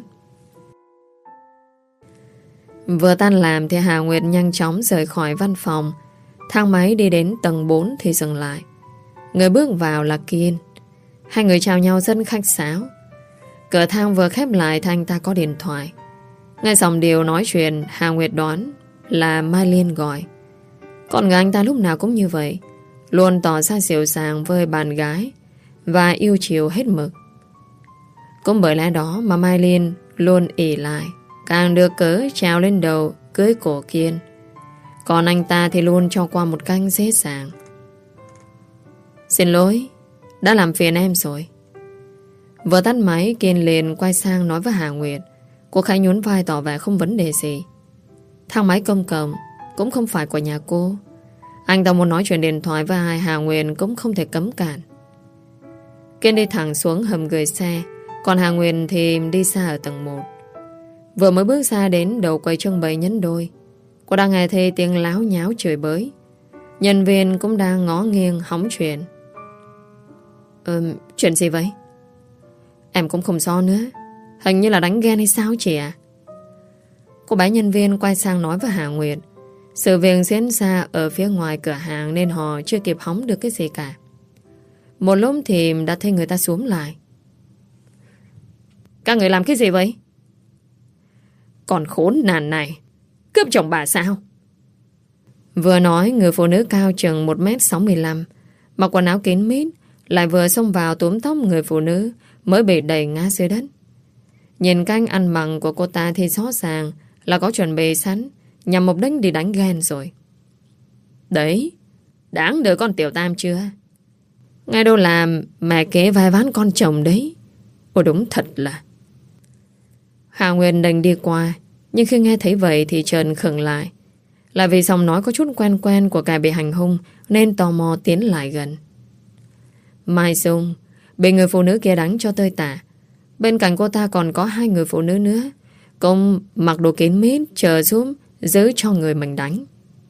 Vừa tan làm thì Hà Nguyệt nhanh chóng rời khỏi văn phòng. Thang máy đi đến tầng 4 thì dừng lại. Người bước vào là Kiên. Hai người chào nhau rất khách sáo. Cửa thang vừa khép lại thì anh ta có điện thoại. Nghe dòng điều nói chuyện, Hà Nguyệt đoán là Mai Liên gọi. Còn người anh ta lúc nào cũng như vậy, luôn tỏ ra dịu dàng với bạn gái và yêu chiều hết mực. Cũng bởi lẽ đó mà Mai Liên luôn ỷ lại, càng được cớ trèo lên đầu cưới cổ Kiên. Còn anh ta thì luôn cho qua một cách dễ dàng. Xin lỗi, đã làm phiền em rồi. Vừa tắt máy, Kiên liền quay sang nói với Hà Nguyệt. Cô khẽ nhún vai tỏ vẻ không vấn đề gì. Thang máy công cộng cũng không phải của nhà cô. Anh ta muốn nói chuyện điện thoại với ai, Hà Nguyệt cũng không thể cấm cản. Kiên đi thẳng xuống hầm gửi xe, còn Hà Nguyệt thì đi xa ở tầng 1. Vừa mới bước ra đến đầu quầy trưng bày nhẫn đôi, cô đang nghe thấy tiếng láo nháo chửi bới. Nhân viên cũng đang ngó nghiêng hóng chuyện. Chuyện gì vậy? Em cũng không rõ nữa. Hình như là đánh ghen hay sao chị ạ? Cô bé nhân viên quay sang nói với Hà Nguyệt. Sự việc diễn ra ở phía ngoài cửa hàng nên họ chưa kịp hóng được cái gì cả. Một lúc thì đã thấy người ta xuống lại. Các người làm cái gì vậy? Còn khốn nạn này, cướp chồng bà sao? Vừa nói, người phụ nữ cao chừng 1m65, mặc quần áo kín mít, lại vừa xông vào túm tóc người phụ nữ mới bị đẩy ngã dưới đất. Nhìn cách ăn mặc của cô ta thì rõ ràng là có chuẩn bị sẵn nhằm mục đích đi đánh ghen rồi. Đấy, đáng đợi con Tiểu Tam chưa? Ngay đâu làm mẹ kế vai ván con chồng đấy. Ôi đúng thật là. Hà Nguyên đành đi qua, nhưng khi nghe thấy vậy thì Trần khựng lại. Là vì giọng nói có chút quen quen của kẻ bị hành hung nên tò mò tiến lại gần. Mai Dung bị người phụ nữ kia đánh cho tơi tả. Bên cạnh cô ta còn có 2 người phụ nữ nữa, cũng mặc đồ kín mít chờ giúp giữ cho người mình đánh.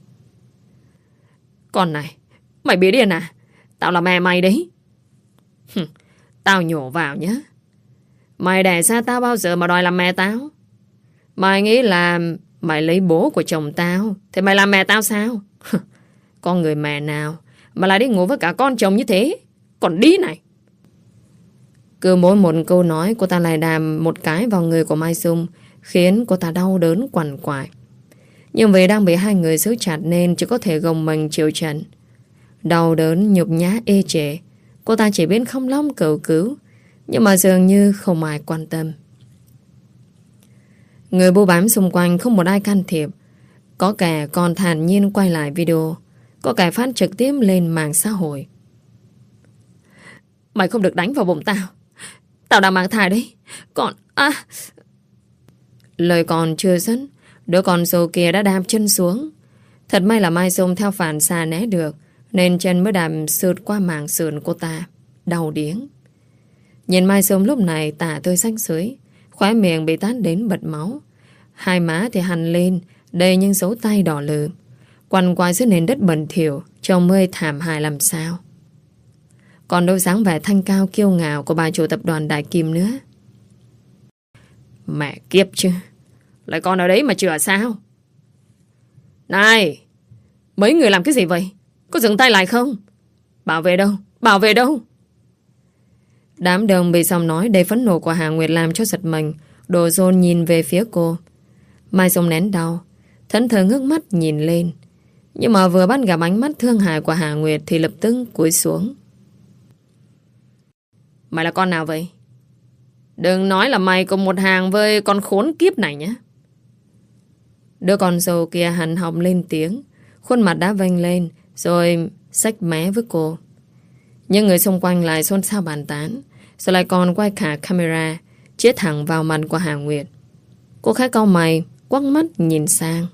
Con này, mày biết điên à? Tao là mẹ mày đấy. Tao nhổ vào nhé. Mày đẻ ra tao bao giờ mà đòi làm mẹ tao? Mày nghĩ là mày lấy bố của chồng tao thì mày làm mẹ tao sao? Con người mẹ nào mà lại đi ngủ với cả con chồng như thế? Còn đi này. Cứ mỗi một câu nói cô ta lại đàm một cái vào người của Mai Dung, khiến cô ta đau đớn quằn quại. Nhưng vì đang bị 2 người giữ chặt nên chỉ có thể gồng mình chịu trận. Đau đớn, nhục nhã, ê chề. Cô ta chỉ biết không lóc cầu cứu, nhưng mà dường như không ai quan tâm. Người bu bám xung quanh không một ai can thiệp. Có kẻ còn thản nhiên quay lại video, có kẻ phát trực tiếp lên mạng xã hội. Mày không được đánh vào bụng tao. Tao đang mang thai đấy. Còn... Lời còn chưa dứt, đứa con dâu kia đã đạp chân xuống. Thật may là Mai Dung theo phản xạ né được, nên chân mới đạp sượt qua màng sườn cô ta. Đau điếng. Nhìn Mai Dung lúc này tả tơi xanh xới, khóe miệng bị tát đến bật máu, 2 má thì hằn lên đầy những dấu tay đỏ lừ, quằn quại dưới nền đất bẩn thỉu, trông mới thảm hại làm sao. Còn đâu dáng vẻ thanh cao kiêu ngạo của bà chủ tập đoàn Đại Kim nữa. Mẹ kiếp chứ, lại còn ở đấy mà chữa sao? Này, mấy người làm cái gì vậy? Có dừng tay lại không? Bảo vệ đâu? Bảo vệ đâu? Đám đông bị giọng nói đầy phẫn nộ của Hà Nguyệt làm cho giật mình, đổ dồn nhìn về phía cô. Mai Dung nén đau, thẫn thờ ngước mắt nhìn lên. Nhưng mà vừa bắt gặp ánh mắt thương hại của Hà Nguyệt thì lập tức cúi xuống. Mày là con nào vậy? Đừng nói là mày cùng một hàng với con khốn kiếp này nhé. Đứa con dâu kia hằn học lên tiếng, khuôn mặt đã vênh lên, rồi xách mé với cô. Nhưng người xung quanh lại xôn xao bàn tán, rồi lại còn quay cả camera chiết thẳng vào mặt của Hà Nguyệt. Cô khẽ cau mày, quắc mắt nhìn sang.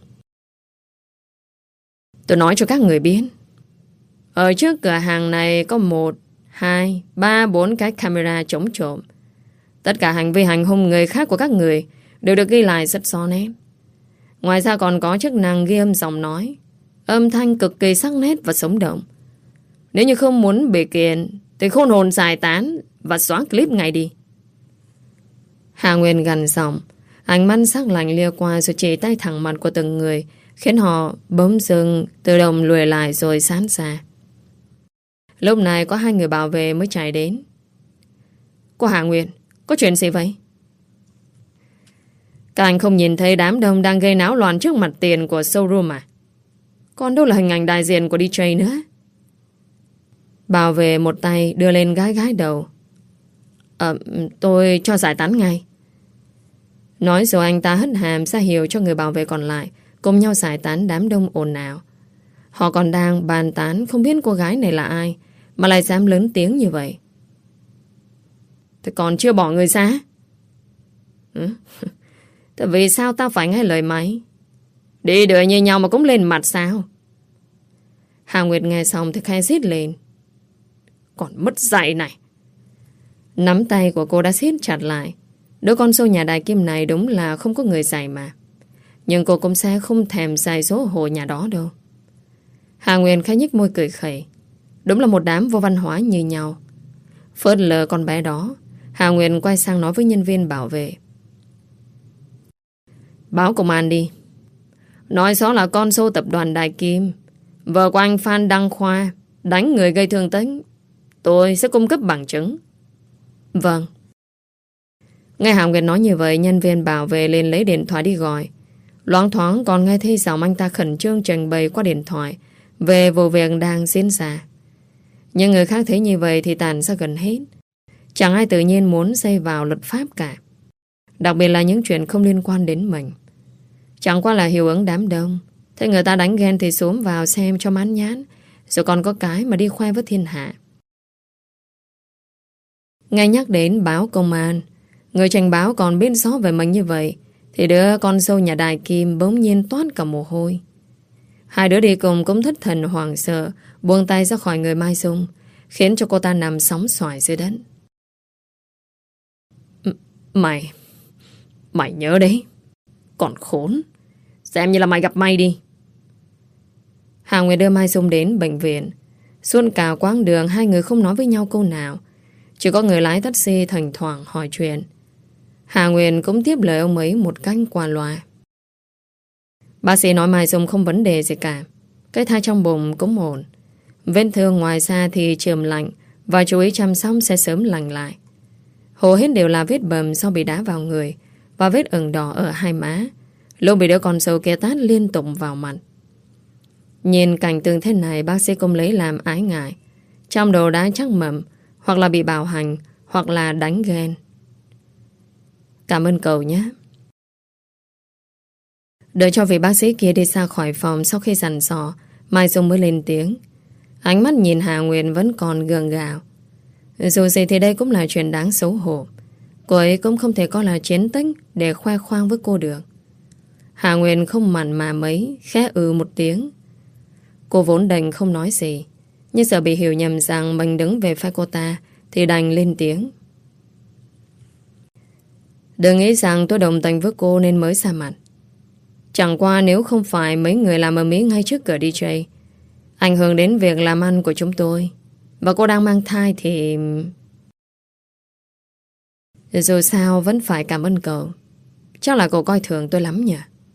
Tôi nói cho các người biết, ở trước cửa hàng này có 1, 2, 3, 4 cái camera chống trộm. Tất cả hành vi hành hung người khác của các người đều được ghi lại rất rõ nét. Ngoài ra còn có chức năng ghi âm giọng nói, âm thanh cực kỳ sắc nét và sống động. Nếu như không muốn bị kiện thì khôn hồn giải tán và xóa clip ngay đi. Hà Nguyên gằn giọng, ánh mắt sắc lạnh lia qua rồi chỉ tay thẳng mặt của từng người, khiến họ bỗng dưng tự động lùi lại rồi sán xa. Lúc này có 2 người bảo vệ mới chạy đến. Cô Hà Nguyên, có chuyện gì vậy? Các anh không nhìn thấy đám đông đang gây náo loạn trước mặt tiền của showroom à? Còn đâu là hình ảnh đại diện của DJ nữa. Bảo vệ một tay đưa lên gái gái đầu. Tôi cho giải tán ngay. Nói rồi anh ta hất hàm ra hiệu cho người bảo vệ còn lại cùng nhau giải tán đám đông ồn ào. Họ còn đang bàn tán không biết cô gái này là ai mà lại dám lớn tiếng như vậy. Thế còn chưa bỏ người ra? Thế vì sao tao phải nghe lời mày? Đi đợi như nhau mà cũng lên mặt sao? Hà Nguyệt nghe xong thì khai xít lên. Còn mất dạy này. Nắm tay của cô đã siết chặt lại. Đứa con dâu nhà Đại Kim này đúng là không có người dạy mà. Nhưng cô cũng sẽ không thèm dạy số hồ nhà đó đâu. Hà Nguyên khẽ nhếch môi cười khẩy. Đúng là một đám vô văn hóa như nhau. Phớt lờ con bé đó, Hà Nguyên quay sang nói với nhân viên bảo vệ. Báo công an đi. Nói rõ là con dâu tập đoàn Đại Kim, vợ của anh Phan Đăng Khoa, đánh người gây thương tích. Tôi sẽ cung cấp bằng chứng. Vâng. Nghe Hà Nguyệt nói như vậy, nhân viên bảo vệ lên lấy điện thoại đi gọi. Loáng thoáng còn nghe thấy giọng anh ta khẩn trương trình bày qua điện thoại về vụ việc đang diễn ra. Nhưng người khác thấy như vậy thì tàn ra gần hết. Chẳng ai tự nhiên muốn xây vào luật pháp cả. Đặc biệt là những chuyện không liên quan đến mình. Chẳng qua là hiệu ứng đám đông. Thế người ta đánh ghen thì xuống vào xem cho mãn nhãn, rồi còn có cái mà đi khoe với thiên hạ. Nghe nhắc đến báo công an, người trình báo còn biết rõ về mình như vậy, thì đứa con dâu nhà Đại Kim bỗng nhiên toát cả mồ hôi. Hai đứa đi cùng cũng thất thần hoảng sợ, buông tay ra khỏi người Mai Dung, khiến cho cô ta nằm sóng xoài dưới đất. Mày nhớ đấy. Còn khốn. Xem như là mày gặp may đi. Hà Nguyệt đưa Mai Dung đến bệnh viện. Suốt cả quãng đường hai người không nói với nhau câu nào. Chỉ có người lái taxi thỉnh thoảng hỏi chuyện. Hà Nguyệt cũng tiếp lời ông ấy một cách qua loa. Bác sĩ nói Mai Dung không vấn đề gì cả. Cái thai trong bụng cũng ổn. Vết thương ngoài da thì chườm lạnh, và chú ý chăm sóc sẽ sớm lành lại. Hầu hết đều là vết bầm do bị đá vào người, và vết ửng đỏ ở hai má, lúc bị đứa con sâu kia tát liên tục vào mặt. Nhìn cảnh tượng thế này, bác sĩ cũng lấy làm ái ngại. Trong đầu đã chắc mẩm, hoặc là bị bạo hành, hoặc là đánh ghen. Cảm ơn cậu nhé. Đợi cho vị bác sĩ kia đi ra khỏi phòng. Sau khi dặn dò, Mai Dung mới lên tiếng. Ánh mắt nhìn Hà Nguyệt vẫn còn gượng gạo. Dù gì thì đây cũng là chuyện đáng xấu hổ. Cô ấy cũng không thể coi là chiến tích để khoe khoang với cô được. Hà Nguyệt không mặn mà mấy, khẽ một tiếng. Cô vốn đành không nói gì, nhưng sợ bị hiểu nhầm rằng mình đứng về phe cô ta, thì đành lên tiếng. Đừng nghĩ rằng tôi đồng tình với cô nên mới ra mặt. Chẳng qua nếu không phải mấy người làm ầm ĩ ngay trước cửa DJ, ảnh hưởng đến việc làm ăn của chúng tôi, và cô đang mang thai thì... Dù sao vẫn phải cảm ơn cậu. Chắc là cậu coi thường tôi lắm nhỉ?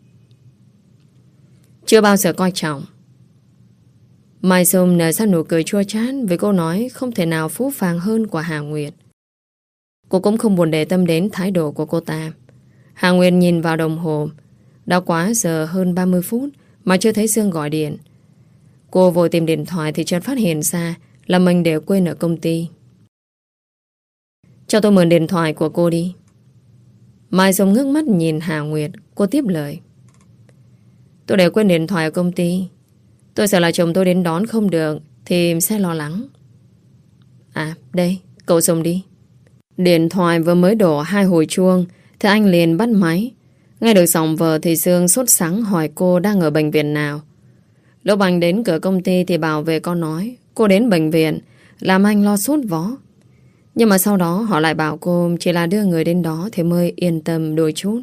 Chưa bao giờ coi trọng. Mai Dung nở ra nụ cười chua chát với câu nói không thể nào phũ phàng hơn của Hà Nguyệt. Cô cũng không buồn để tâm đến thái độ của cô ta. Hà Nguyệt nhìn vào đồng hồ. Đã quá giờ hơn 30 phút mà chưa thấy Dương gọi điện. Cô vội tìm điện thoại thì chợt phát hiện ra là mình để quên ở công ty. Cho tôi mượn điện thoại của cô đi. Mai Dung ngước mắt nhìn Hà Nguyệt. Cô tiếp lời. Tôi để quên điện thoại ở công ty. Tôi sợ là chồng tôi đến đón không được thì sẽ lo lắng. À đây, cậu dùng đi. Điện thoại vừa mới đổ 2 hồi chuông thì anh liền bắt máy. Nghe được giọng vợ thì Dương sốt sắng hỏi cô đang ở bệnh viện nào. Lúc anh đến cửa công ty thì bảo vệ con nói cô đến bệnh viện, làm anh lo sốt vó. Nhưng mà sau đó họ lại bảo cô chỉ là đưa người đến đó thì mới yên tâm đôi chút.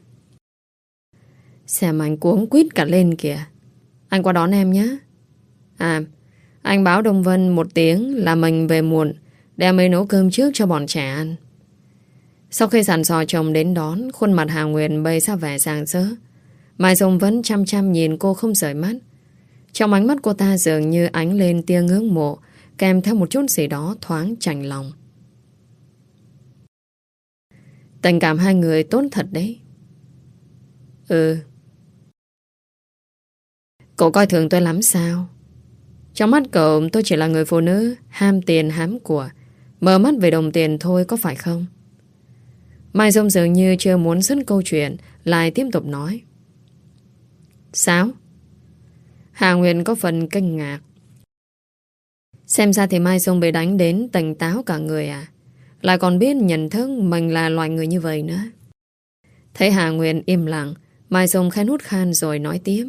Xem anh cuống quýt cả lên kìa. Anh qua đón em nhé. À, anh báo Đông Vân một tiếng là mình về muộn, để em ấy nấu cơm trước cho bọn trẻ ăn. Sau khi dặn dò chồng đến đón, khuôn mặt Hà Nguyệt bày ra vẻ rạng rỡ. Mai Dung vẫn chăm chăm nhìn cô không rời mắt. Trong ánh mắt cô ta dường như ánh lên tia ngưỡng mộ, kèm theo một chút gì đó thoáng chạnh lòng. Tình cảm hai người tốt thật đấy. Ừ. Cậu coi thường tôi lắm sao? Trong mắt cậu tôi chỉ là người phụ nữ ham tiền hám của, mờ mắt về đồng tiền thôi, có phải không? Mai Dung dường như chưa muốn dứt câu chuyện, lại tiếp tục nói. Sao? Hà Nguyệt có phần kinh ngạc. Xem ra thì Mai Dung bị đánh đến tỉnh táo cả người à? Lại còn biết nhận thức mình là loài người như vậy nữa. Thấy Hà Nguyệt im lặng, Mai Dung khẽ hút khan rồi nói tiếp.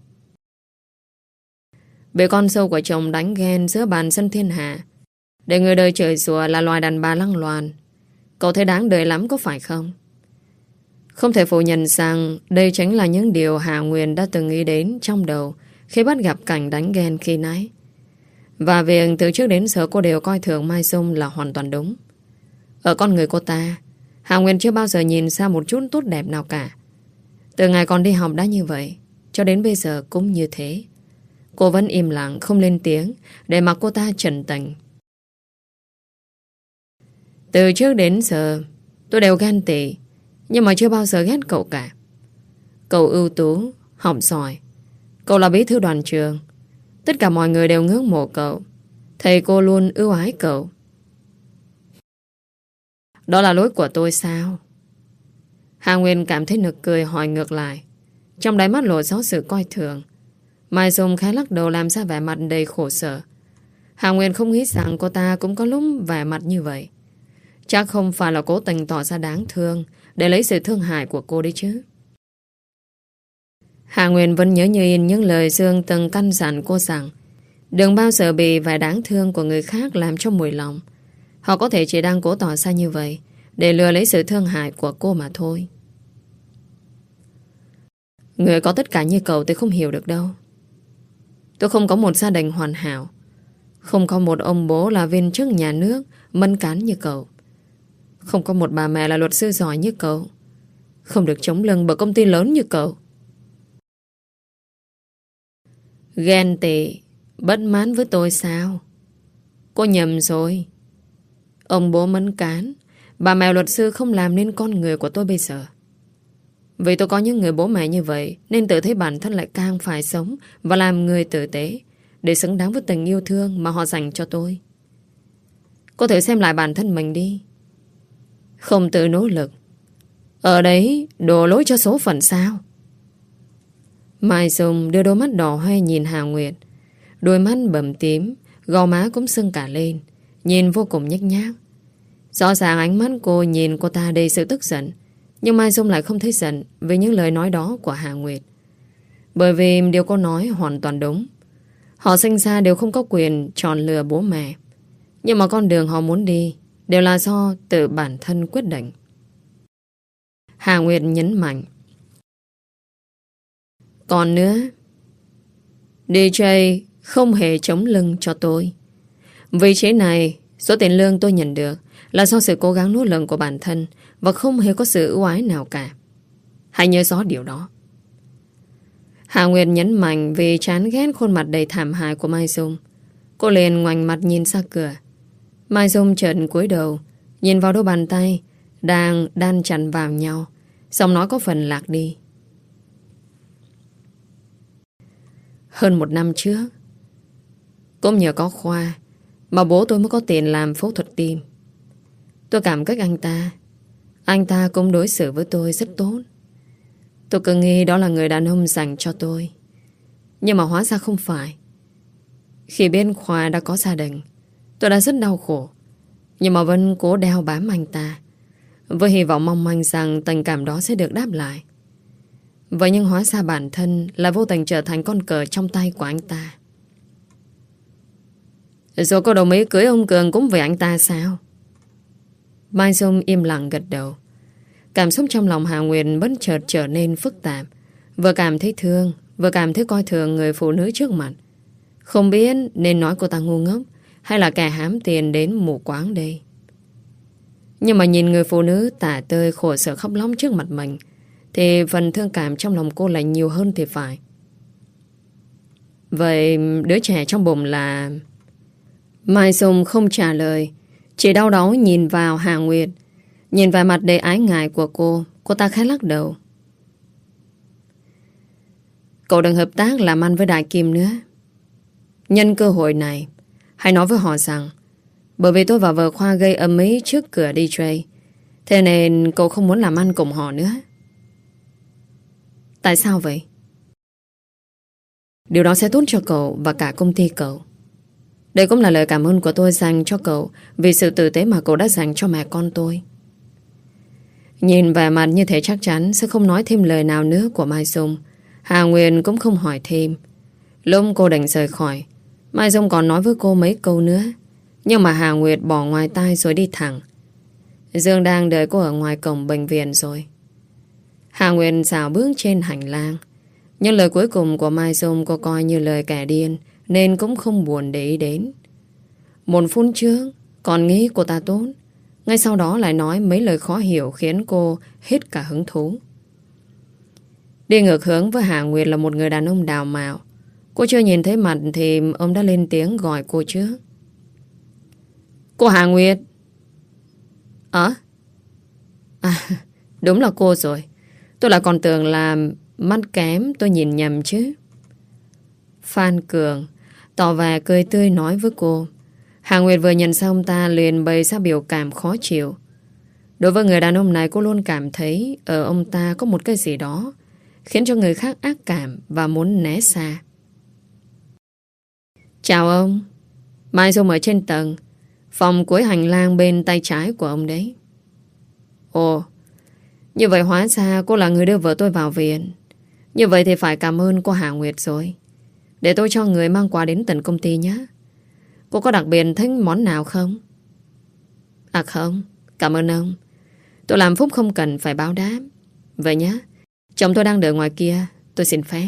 Bị con sâu của chồng đánh ghen giữa bàn sân thiên hạ, để người đời chửi rủa là loài đàn bà lăng loàn. Cậu thấy đáng đời lắm có phải không? Không thể phủ nhận rằng đây chính là những điều Hà Nguyệt đã từng nghĩ đến trong đầu khi bắt gặp cảnh đánh ghen khi nãy. Và việc từ trước đến giờ cô đều coi thường Mai Dung là hoàn toàn đúng. Ở con người cô ta, Hà Nguyệt chưa bao giờ nhìn ra một chút tốt đẹp nào cả. Từ ngày còn đi học đã như vậy, cho đến bây giờ cũng như thế. Cô vẫn im lặng không lên tiếng để mặc cô ta trần tình. Từ trước đến giờ tôi đều ghen tị, nhưng mà chưa bao giờ ghét cậu cả. Cậu ưu tú, học giỏi. Cậu là bí thư đoàn trường. Tất cả mọi người đều ngưỡng mộ cậu. Thầy cô luôn ưu ái cậu. Đó là lỗi của tôi sao? Hà Nguyên cảm thấy nực cười hỏi ngược lại. Trong đáy mắt lộ rõ sự coi thường. Mai Dung khẽ lắc đầu làm ra vẻ mặt đầy khổ sở. Hà Nguyên không nghĩ rằng cô ta cũng có lúc vẻ mặt như vậy. Chắc không phải là cố tình tỏ ra đáng thương để lấy sự thương hại của cô đấy chứ. Hà Nguyên vẫn nhớ như in những lời Dương từng căn dặn cô rằng đừng bao giờ bị vẻ đáng thương của người khác làm cho mùi lòng. Họ có thể chỉ đang cố tỏ ra như vậy để lừa lấy sự thương hại của cô mà thôi. Người có tất cả như cậu tôi không hiểu được đâu. Tôi không có một gia đình hoàn hảo, không có một ông bố là viên chức nhà nước mân cán như cậu, không có một bà mẹ là luật sư giỏi như cậu, không được chống lưng bởi công ty lớn như cậu. Ghen tị, bất mãn với tôi sao? Cô nhầm rồi. Ông bố mân cán, bà mẹ luật sư không làm nên con người của tôi bây giờ. Vì tôi có những người bố mẹ như vậy nên tự thấy bản thân lại càng phải sống và làm người tử tế để xứng đáng với tình yêu thương mà họ dành cho tôi. Cô thử xem lại bản thân mình đi. Không tự nỗ lực, ở đấy đổ lỗi cho số phận sao? Mai Dung đưa đôi mắt đỏ hoe nhìn Hà Nguyệt. Đôi mắt bầm tím, gò má cũng sưng cả lên, nhìn vô cùng nhếch nhác. Rõ ràng ánh mắt cô nhìn cô ta đầy sự tức giận, nhưng Mai Dung lại không thấy giận vì những lời nói đó của Hà Nguyệt. Bởi vì điều cô nói hoàn toàn đúng. Họ sinh ra đều không có quyền chọn lựa bố mẹ, nhưng mà con đường họ muốn đi đều là do tự bản thân quyết định. Hà Nguyệt nhấn mạnh. Còn nữa, DJ không hề chống lưng cho tôi. Vị trí này, số tiền lương tôi nhận được là do sự cố gắng nỗ lực của bản thân và không hề có sự ưu ái nào cả. Hãy nhớ rõ điều đó. Hà Nguyệt nhấn mạnh vì chán ghét khuôn mặt đầy thảm hại của Mai Dung. Cô liền ngoảnh mặt nhìn ra cửa. Mai Dung chợt cúi đầu, nhìn vào đôi bàn tay đang đan chặt vào nhau, giọng nói có phần lạc đi. Hơn 1 năm trước, cũng nhờ có Khoa mà bố tôi mới có tiền làm phẫu thuật tim. Tôi cảm kích anh ta. Anh ta cũng đối xử với tôi rất tốt. Tôi cứ nghĩ đó là người đàn ông dành cho tôi, nhưng mà hóa ra không phải. Khi biết Khoa đã có gia đình, tôi đã rất đau khổ, nhưng mà vẫn cố đeo bám anh ta với hy vọng mong manh rằng tình cảm đó sẽ được đáp lại. Vậy nhưng hóa ra bản thân là vô tình trở thành con cờ trong tay của anh ta. Rồi cô đồng ý cưới ông Cường cũng vì anh ta sao? Mai Dung im lặng gật đầu. Cảm xúc trong lòng Hà Nguyệt bất chợt trở nên phức tạp. Vừa cảm thấy thương, vừa cảm thấy coi thường người phụ nữ trước mặt. Không biết nên nói cô ta ngu ngốc hay là kẻ hám tiền đến mù quáng đây. Nhưng mà nhìn người phụ nữ tả tơi khổ sở khóc lóc trước mặt mình thì phần thương cảm trong lòng cô lại nhiều hơn thì phải. Vậy đứa trẻ trong bụng là... Mai Dung không trả lời, chỉ đau đớn nhìn vào Hà Nguyệt. Nhìn vào mặt đầy ái ngại của cô ta khẽ lắc đầu. Cậu đừng hợp tác làm ăn với Đại Kim nữa. Nhân cơ hội này, hãy nói với họ rằng bởi vì tôi và vợ Khoa gây ầm ĩ trước cửa DJ, thế nên cậu không muốn làm ăn cùng họ nữa. Tại sao vậy? Điều đó sẽ tốt cho cậu và cả công ty cậu. Đây cũng là lời cảm ơn của tôi dành cho cậu vì sự tử tế mà cậu đã dành cho mẹ con tôi. Nhìn vẻ mặt như thế chắc chắn sẽ không nói thêm lời nào nữa của Mai Dung. Hà Nguyên cũng không hỏi thêm. Lúc cô định rời khỏi, Mai Dung còn nói với cô mấy câu nữa, nhưng mà Hà Nguyệt bỏ ngoài tai rồi đi thẳng. Dương đang đợi cô ở ngoài cổng bệnh viện rồi. Hà Nguyệt dạo bước trên hành lang. Nhưng lời cuối cùng của Mai Dung cô coi như lời kẻ điên nên cũng không buồn để ý đến. 1 phút trước còn nghĩ cô ta tốt, ngay sau đó lại nói mấy lời khó hiểu khiến cô hết cả hứng thú. Đi ngược hướng với Hà Nguyệt là một người đàn ông đào mạo. Cô chưa nhìn thấy mặt thì ông đã lên tiếng gọi cô trước. Cô Hà Nguyệt. Đúng là cô rồi. Tôi lại còn tưởng là mắt kém tôi nhìn nhầm chứ. Phan Cường tỏ vẻ cười tươi nói với cô. Hà Nguyệt vừa nhận xong ta liền bày ra biểu cảm khó chịu. Đối với người đàn ông này, cô luôn cảm thấy ở ông ta có một cái gì đó khiến cho người khác ác cảm và muốn né xa. Chào ông. Mai Dung ở trên tầng, phòng cuối hành lang bên tay trái của ông đấy. Ồ, như vậy hóa ra cô là người đưa vợ tôi vào viện. Như vậy thì phải cảm ơn cô Hà Nguyệt rồi. Để tôi cho người mang quà đến tận công ty nhé. Cô có đặc biệt thích món nào không? À không, cảm ơn ông. Tôi làm phúc không cần phải báo đáp. Vậy nhé, chồng tôi đang đợi ngoài kia, tôi xin phép.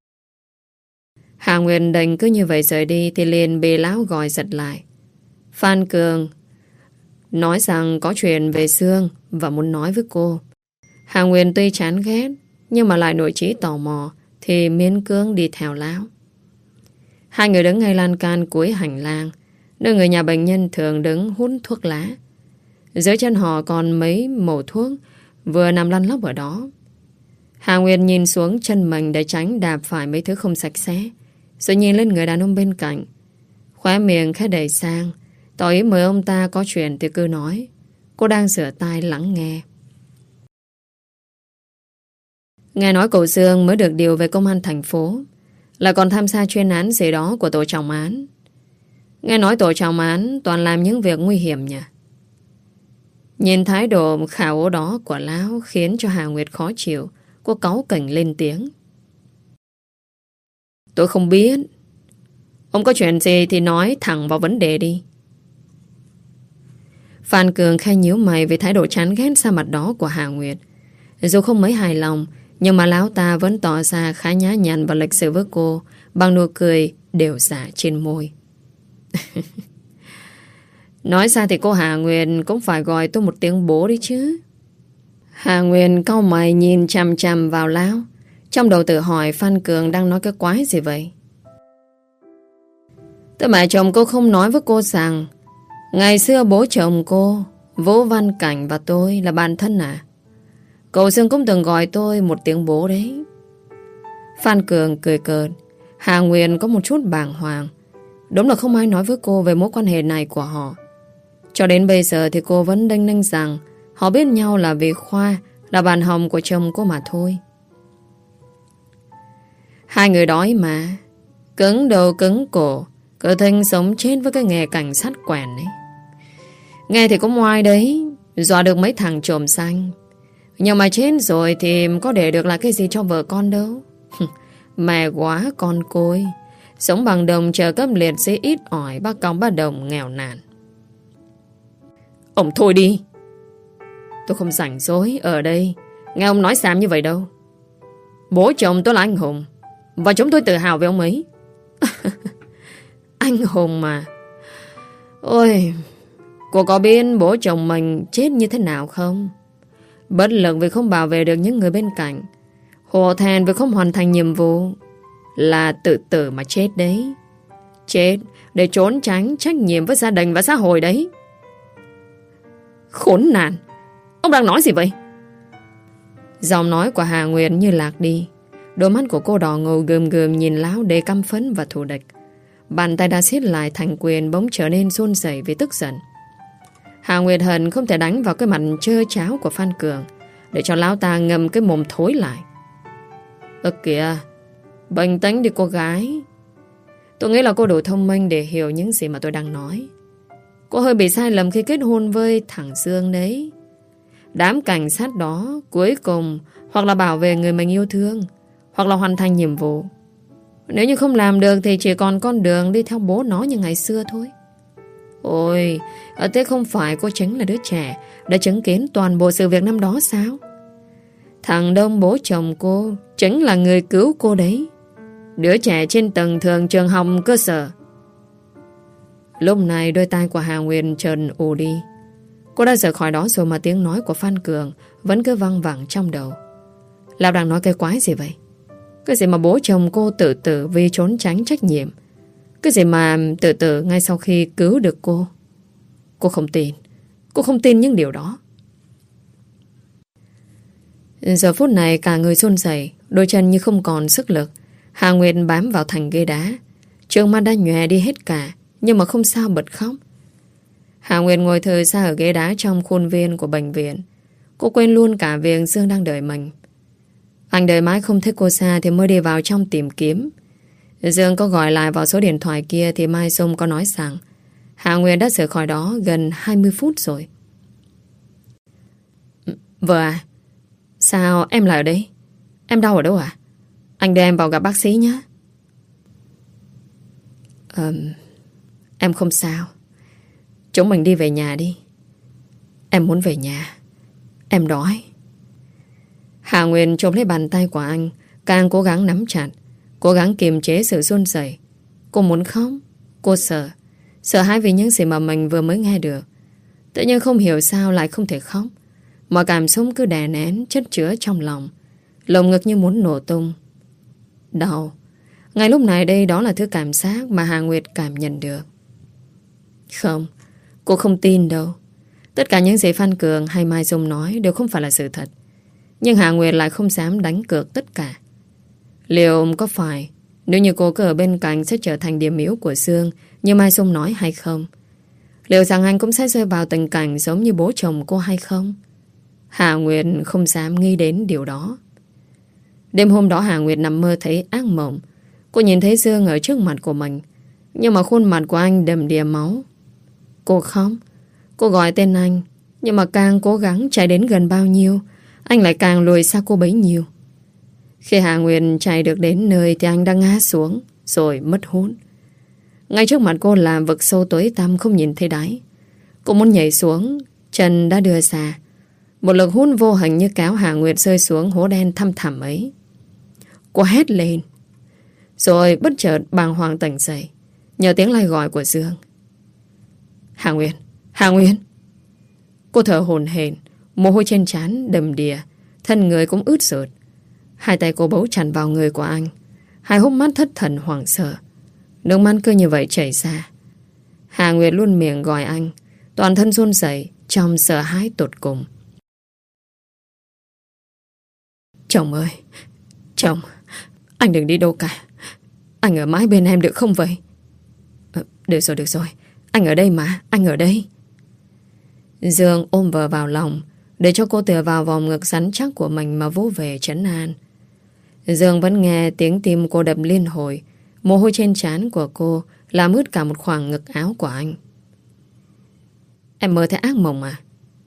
Hà Nguyệt đành cứ như vậy rời đi thì liền bị Lão gọi giật lại. Phan Cường nói rằng có chuyện về Sương và muốn nói với cô. Hà Nguyệt tuy chán ghét nhưng mà lại nổi trí tò mò thì miễn cưỡng đi theo Lão. Hai người đứng ngay lan can cuối hành lang, nơi người nhà bệnh nhân thường đứng hút thuốc lá. Dưới chân họ còn mấy mẩu thuốc vừa nằm lăn lóc ở đó. Hà Nguyệt nhìn xuống chân mình để tránh đạp phải mấy thứ không sạch sẽ, rồi nhìn lên người đàn ông bên cạnh. Khóe miệng khẽ đầy sang, tỏ ý mời ông ta có chuyện thì cứ nói. Cô đang rửa tai lắng nghe. Nghe nói cậu Dương mới được điều về công an thành phố, là còn tham gia chuyên án gì đó của tổ trọng án. Nghe nói tổ trọng án toàn làm những việc nguy hiểm nhỉ? Nhìn thái độ khảo đó của Lão khiến cho Hà Nguyệt khó chịu. Cô cáu kỉnh lên tiếng. Tôi không biết. Ông có chuyện gì thì nói thẳng vào vấn đề đi. Phan Cường khai nhíu mày về thái độ chán ghét xa mặt đó của Hà Nguyệt. Dù không mấy hài lòng, nhưng mà Lão ta vẫn tỏ ra khá nhã nhặn và lịch sự với cô, bằng nụ cười đều giả trên môi. Nói ra thì cô Hà Nguyệt cũng phải gọi tôi một tiếng bố đi chứ. Hà Nguyệt cau mày nhìn chằm chằm vào Lão, trong đầu tự hỏi Phan Cường đang nói cái quái gì vậy. Thế mà chồng cô không nói với cô rằng ngày xưa bố chồng cô, Vũ Văn Cảnh và tôi là bạn thân à? Cậu Dương cũng từng gọi tôi một tiếng bố đấy. Phan Cường cười cợt. Hà Nguyệt có một chút bàng hoàng. Đúng là không ai nói với cô về mối quan hệ này của họ. Cho đến bây giờ thì cô vẫn đanh ninh rằng họ biết nhau là vì Khoa là bạn hồng của chồng cô mà thôi. Hai người đói mà, cứng đầu cứng cổ, cứ thinh sống chết với cái nghề cảnh sát quèn ấy. Nghe thì cũng ngoai đấy, dọa được mấy thằng trộm xanh. Nhưng mà chết rồi thì có để được lại cái gì cho vợ con đâu. Mẹ quá con côi, sống bằng đồng chờ cấp liệt sĩ ít ỏi, bác cong bác đồng nghèo nàn. Ông thôi đi. Tôi không rảnh rỗi ở đây nghe ông nói xàm như vậy đâu. Bố chồng tôi là anh hùng, và chúng tôi tự hào về ông ấy. Anh hùng mà. Ôi, cô có biết bố chồng mình chết như thế nào không? Bất lực vì không bảo vệ được những người bên cạnh, hổ thẹn vì không hoàn thành nhiệm vụ, là tự tử mà chết đấy. Chết để trốn tránh trách nhiệm với gia đình và xã hội đấy. Khốn nạn. Ông đang nói gì vậy? Giọng nói của Hà Nguyệt như lạc đi. Đôi mắt của cô đỏ ngầu gườm gườm nhìn Lão đầy căm phẫn và thù địch. Bàn tay đã siết lại thành quyền bỗng trở nên run rẩy vì tức giận. Hà Nguyệt hận không thể đánh vào cái mặt trơ cháo của Phan Cường để cho Lão ta ngậm cái mồm thối lại. Kìa, bình tĩnh đi cô gái. Tôi nghĩ là cô đủ thông minh để hiểu những gì mà tôi đang nói. Cô hơi bị sai lầm khi kết hôn với thằng Dương đấy. Đám cảnh sát đó cuối cùng hoặc là bảo vệ người mình yêu thương, hoặc là hoàn thành nhiệm vụ. Nếu như không làm được thì chỉ còn con đường đi theo bố nó như ngày xưa thôi. Ôi, thế không phải cô chính là đứa trẻ đã chứng kiến toàn bộ sự việc năm đó sao? Thằng Đông bố chồng cô chính là người cứu cô đấy. Đứa trẻ trên tầng thường trường học cơ sở. Lúc này đôi tai của Hà Nguyệt trần ù đi. Cô đã rời khỏi đó rồi mà tiếng nói của Phan Cường vẫn cứ văng vẳng trong đầu. Lão đang nói cái quái gì vậy? Cái gì mà bố chồng cô tự tử vì trốn tránh trách nhiệm? Cái gì mà tự tử ngay sau khi cứu được cô? Cô không tin. Cô không tin những điều đó. Giờ phút này cả người run rẩy, đôi chân như không còn sức lực. Hà Nguyệt bám vào thành ghế đá, trương mắt đã nhòe đi hết cả, nhưng mà không sao bật khóc. Hà Nguyệt ngồi thừ ra ở ghế đá trong khuôn viên của bệnh viện. Cô quên luôn cả việc Dương đang đợi mình. Anh đợi mãi không thấy cô xa thì mới đi vào trong tìm kiếm. Dương có gọi lại vào số điện thoại kia thì Mai Dung có nói rằng Hà Nguyệt đã rời khỏi đó gần 20 phút rồi. Vợ à, sao em lại ở đây? Em đau ở đâu à? Anh đưa em vào gặp bác sĩ nhé. Em không sao. Chúng mình đi về nhà đi. Em muốn về nhà. Em đói. Hà Nguyên chộp lấy bàn tay của anh, càng cố gắng nắm chặt, cố gắng kiềm chế sự run rẩy. Cô muốn khóc. Cô sợ. Sợ hãi vì những gì mà mình vừa mới nghe được. Tự nhiên không hiểu sao lại không thể khóc. Mọi cảm xúc cứ đè nén, chất chứa trong lòng. Lồng ngực như muốn nổ tung. Đau. Ngay lúc này đây đó là thứ cảm giác mà Hà Nguyệt cảm nhận được. Không, cô không tin đâu. Tất cả những gì Phan Cường hay Mai Dung nói đều không phải là sự thật. Nhưng Hà Nguyệt lại không dám đánh cược tất cả. Liệu có phải nếu như cô cứ ở bên cạnh sẽ trở thành điểm yếu của Dương như Mai Dung nói hay không? Liệu rằng anh cũng sẽ rơi vào tình cảnh giống như bố chồng cô hay không? Hà Nguyệt không dám nghĩ đến điều đó. Đêm hôm đó Hà Nguyệt nằm mơ thấy ác mộng. Cô nhìn thấy Dương ở trước mặt của mình, nhưng mà khuôn mặt của anh đầm đìa máu. Cô khóc. Cô gọi tên anh, nhưng mà càng cố gắng chạy đến gần bao nhiêu, anh lại càng lùi xa cô bấy nhiêu. Khi Hà Nguyệt chạy được đến nơi thì anh đã ngã xuống rồi mất hút. Ngay trước mặt cô là vực sâu tối tăm không nhìn thấy đáy. Cô muốn nhảy xuống, chân đã đưa ra. Một lực hút vô hình như kéo Hà Nguyệt rơi xuống hố đen thăm thẳm ấy. Cô hét lên, rồi bất chợt bàng hoàng tỉnh dậy nhờ tiếng lai gọi của Dương. Hà Nguyệt, Hà Nguyệt. Cô thở hổn hển, mồ hôi trên trán đầm đìa, thân người cũng ướt sượt. Hai tay cô bấu chặt vào người của anh, hai hốc mắt thất thần hoảng sợ, nước mắt cứ như vậy chảy ra. Hà Nguyệt luôn miệng gọi anh, toàn thân run rẩy trong sợ hãi tột cùng. Chồng ơi, chồng, anh đừng đi đâu cả. Anh ở mãi bên em được không vậy? Được rồi, anh ở đây mà, anh ở đây. Dương ôm vợ vào lòng, để cho cô tựa vào vòng ngực rắn chắc của mình mà vỗ về trấn an. Dương vẫn nghe tiếng tim cô đập liên hồi, mồ hôi trên trán của cô làm ướt cả một khoảng ngực áo của anh. Em mơ thấy ác mộng à?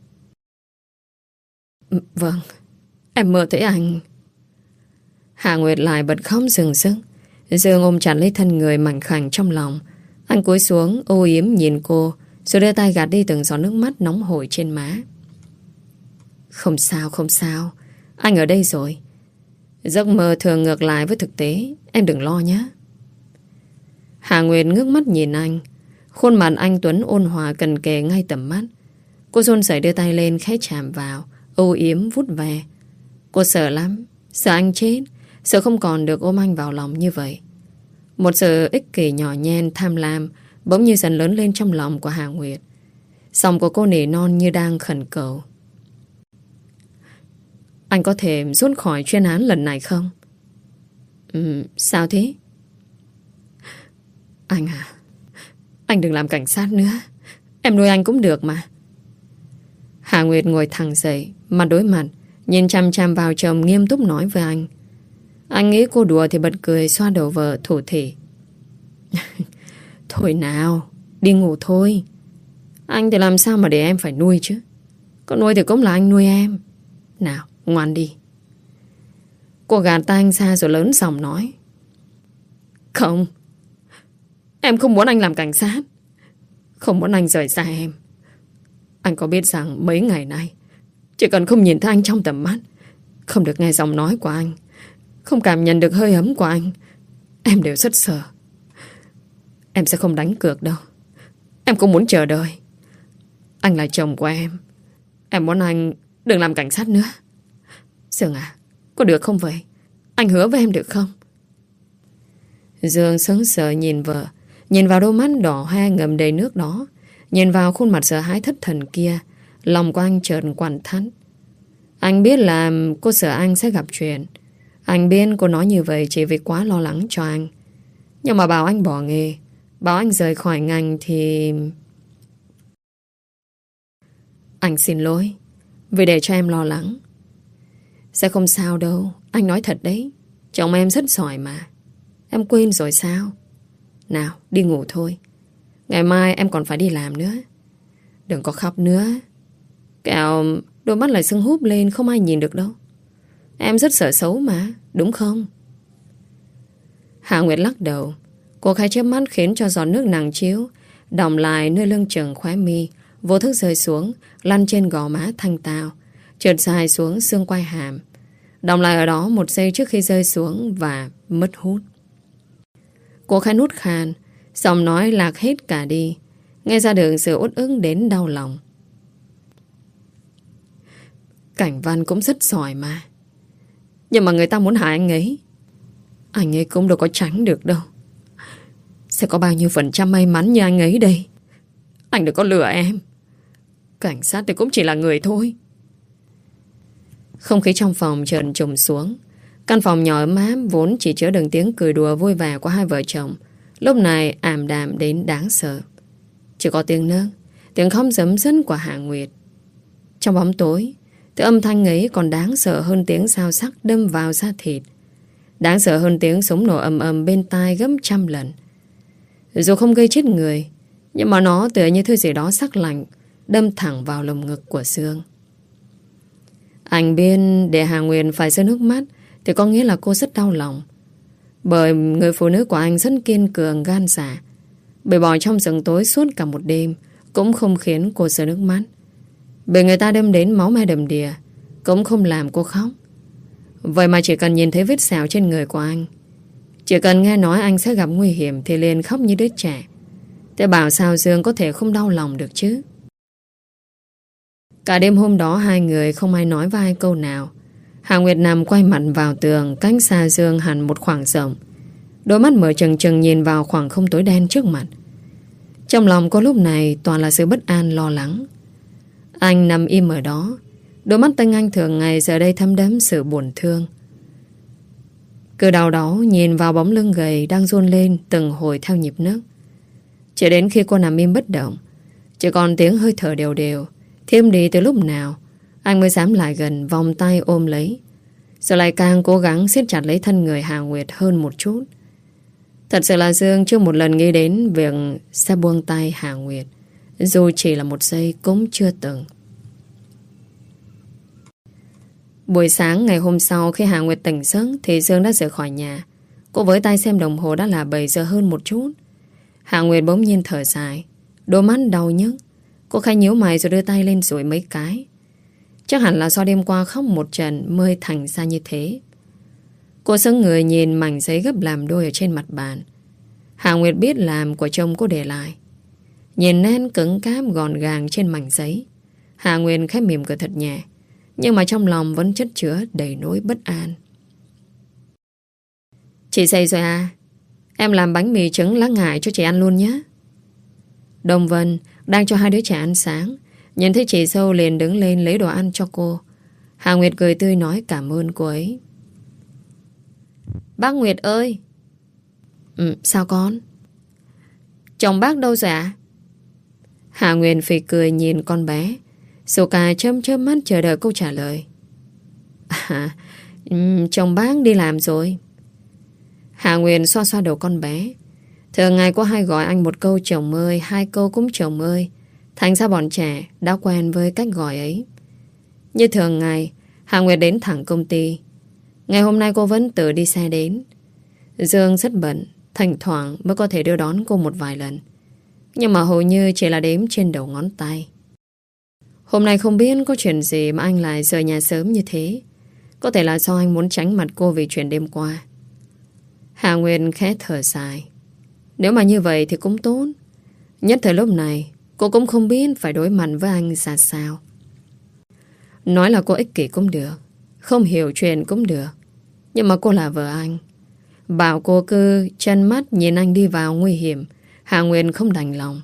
Vâng, em mơ thấy anh. Hà Nguyệt lại bật khóc rừng rức. Dương ôm chặt lấy thân người mảnh khảnh trong lòng. Anh cúi xuống âu yếm nhìn cô, rồi đưa tay gạt đi từng giọt nước mắt nóng hổi trên má. Không sao, không sao, anh ở đây rồi. Giấc mơ thường ngược lại với thực tế, em đừng lo nhé. Hà Nguyệt ngước mắt nhìn anh. Khuôn mặt anh tuấn ôn hòa cần kề ngay tầm mắt. Cô run rẩy đưa tay lên khẽ chạm vào, âu yếm vút về. Cô sợ lắm, sợ anh chết, sợ không còn được ôm anh vào lòng như vậy. Một sự ích kỷ nhỏ nhen tham lam bỗng như dần lớn lên trong lòng của Hà Nguyệt. Giọng của cô nỉ non như đang khẩn cầu. Anh có thể rút khỏi chuyên án lần này không? Sao thế? Anh à, anh đừng làm cảnh sát nữa. Em nuôi anh cũng được mà. Hà Nguyệt ngồi thẳng dậy, mặt đối mặt, nhìn chăm chăm vào chồng nghiêm túc nói với anh. Anh nghĩ cô đùa thì bật cười xoa đầu vợ thủ thỉ. Thôi nào, đi ngủ thôi. Anh thì làm sao mà để em phải nuôi chứ? Có nuôi thì cũng là anh nuôi em. Nào, ngoan đi. Cô gạt tay anh ra rồi lớn giọng nói. Không, em không muốn anh làm cảnh sát. Không muốn anh rời xa em. Anh có biết rằng mấy ngày nay chỉ cần không nhìn thấy anh trong tầm mắt, không được nghe giọng nói của anh, không cảm nhận được hơi ấm của anh, em đều rất sợ. Em sẽ không đánh cược đâu. Em cũng muốn chờ đợi. Anh là chồng của em. Em muốn anh đừng làm cảnh sát nữa. Dương à, có được không vậy? Anh hứa với em được không? Dương sững sờ nhìn vợ, nhìn vào đôi mắt đỏ hoe ngầm đầy nước đó, nhìn vào khuôn mặt sợ hãi thất thần kia. Lòng của anh chợt quặn thắt. Anh biết là cô sợ anh sẽ gặp chuyện. Anh biết cô nói như vậy chỉ vì quá lo lắng cho anh. Nhưng mà bảo anh bỏ nghề, Bảo anh rời khỏi ngành thì... Anh xin lỗi vì để cho em lo lắng. Sẽ không sao đâu. Anh nói thật đấy. Chồng em rất giỏi mà. Em quên rồi sao? Nào đi ngủ thôi. Ngày mai em còn phải đi làm nữa. Đừng có khóc nữa. Kẹo đôi mắt lại sưng húp lên, không ai nhìn được đâu. Em rất sợ xấu mà, đúng không? Hạ Nguyệt lắc đầu. Cô khai chớp mắt khiến cho giọt nước nặng chiếu đọng lại nơi lưng chừng khóe mi, vô thức rơi xuống, lăn trên gò má thanh tao, trượt dài xuống xương quai hàm, đọng lại ở đó một giây trước khi rơi xuống và mất hút. Cô khai nút khan, giọng nói lạc hết cả đi, nghe ra được sự uất ức đến đau lòng. Cảnh Văn cũng rất giỏi mà, nhưng mà người ta muốn hại anh ấy cũng đâu có tránh được đâu. Sẽ có bao nhiêu % may mắn như anh ấy đây? Anh đừng có lừa em. Cảnh sát thì cũng chỉ là người thôi. Không khí trong phòng chợt trùng xuống. Căn phòng nhỏ ấm áp vốn chỉ chứa đựng tiếng cười đùa vui vẻ của hai vợ chồng, lúc này ảm đạm đến đáng sợ. Chỉ có tiếng nấc, tiếng khóc giấm dứt của Hạ Nguyệt. Trong bóng tối, cái âm thanh ấy còn đáng sợ hơn tiếng dao sắc đâm vào da thịt, đáng sợ hơn tiếng súng nổ ầm ầm bên tai gấp trăm lần. Dù không gây chết người, nhưng mà nó tựa như thứ gì đó sắc lạnh đâm thẳng vào lồng ngực của Dương. Anh biết để Hà Nguyệt phải rơi nước mắt thì có nghĩa là cô rất đau lòng. Bởi người phụ nữ của anh rất kiên cường, gan dạ. Bị bỏ trong rừng tối suốt cả một đêm cũng không khiến cô rơi nước mắt. Bị người ta đâm đến máu me đầm đìa cũng không làm cô khóc. Vậy mà chỉ cần nhìn thấy vết sẹo trên người của anh, chỉ cần nghe nói anh sẽ gặp nguy hiểm thì liền khóc như đứa trẻ. Thế bảo sao Dương có thể không đau lòng được chứ? Cả đêm hôm đó hai người không ai nói với ai câu nào. Hà Nguyệt nằm quay mặt vào tường, cách xa Dương hẳn một khoảng rộng. Đôi mắt mở trừng trừng nhìn vào khoảng không tối đen trước mặt. Trong lòng cô lúc này toàn là sự bất an lo lắng. Anh nằm im ở đó, đôi mắt tinh anh thường ngày giờ đây thấm đẫm sự buồn thương. Cứ đau đó nhìn vào bóng lưng gầy đang run lên từng hồi theo nhịp nấc. Chỉ đến khi cô nằm im bất động, chỉ còn tiếng hơi thở đều đều, thêm đi từ lúc nào, anh mới dám lại gần vòng tay ôm lấy. Giờ lại càng cố gắng siết chặt lấy thân người Hà Nguyệt hơn một chút. Thật sự là Dương chưa một lần nghĩ đến việc sẽ buông tay Hà Nguyệt, dù chỉ là một giây cũng chưa từng. Buổi sáng ngày hôm sau khi Hà Nguyệt tỉnh giấc thì Dương đã rời khỏi nhà. Cô với tay xem đồng hồ đã là 7 giờ hơn một chút. Hà Nguyệt bỗng nhiên thở dài, đôi mắt đau nhức. Cô khẽ nhíu mày rồi đưa tay lên dụi mấy cái. Chắc hẳn là do đêm qua khóc một trận mới thành ra như thế. Cô sững người nhìn mảnh giấy gấp làm đôi ở trên mặt bàn. Hà Nguyệt biết làm của chồng cô để lại. Nhìn nét cứng cáp gọn gàng trên mảnh giấy, Hà Nguyệt khẽ mỉm cười thật nhẹ, nhưng mà trong lòng vẫn chất chứa đầy nỗi bất an. Chị dậy rồi à? Em làm bánh mì trứng lá ngải cho chị ăn luôn nhé. Đồng Vân đang cho hai đứa trẻ ăn sáng, nhìn thấy chị dâu liền đứng lên lấy đồ ăn cho cô. Hà Nguyệt cười tươi nói cảm ơn cô ấy. Bác Nguyệt ơi. Sao con? Chồng bác đâu rồi ạ? Hà Nguyệt phì cười nhìn con bé. Soka chớp chớp mắt chờ đợi câu trả lời. Chồng bác đi làm rồi. Hà Nguyệt xoa xoa đầu con bé. Thường ngày cô hay gọi anh một câu chồng ơi, hai câu cũng chồng ơi. Thành ra bọn trẻ đã quen với cách gọi ấy. Như thường ngày, Hà Nguyệt đến thẳng công ty. Ngày hôm nay cô vẫn tự đi xe đến. Dương rất bận, thỉnh thoảng mới có thể đưa đón cô một vài lần, nhưng mà hầu như chỉ là đếm trên đầu ngón tay. Hôm nay không biết có chuyện gì mà anh lại rời nhà sớm như thế. Có thể là do anh muốn tránh mặt cô vì chuyện đêm qua. Hà Nguyệt khẽ thở dài. Nếu mà như vậy thì cũng tốt. Nhất thời lúc này cô cũng không biết phải đối mặt với anh ra sao. Nói là cô ích kỷ cũng được, không hiểu chuyện cũng được, nhưng mà cô là vợ anh. Bảo cô cứ chân mắt nhìn anh đi vào nguy hiểm, Hà Nguyệt không đành lòng.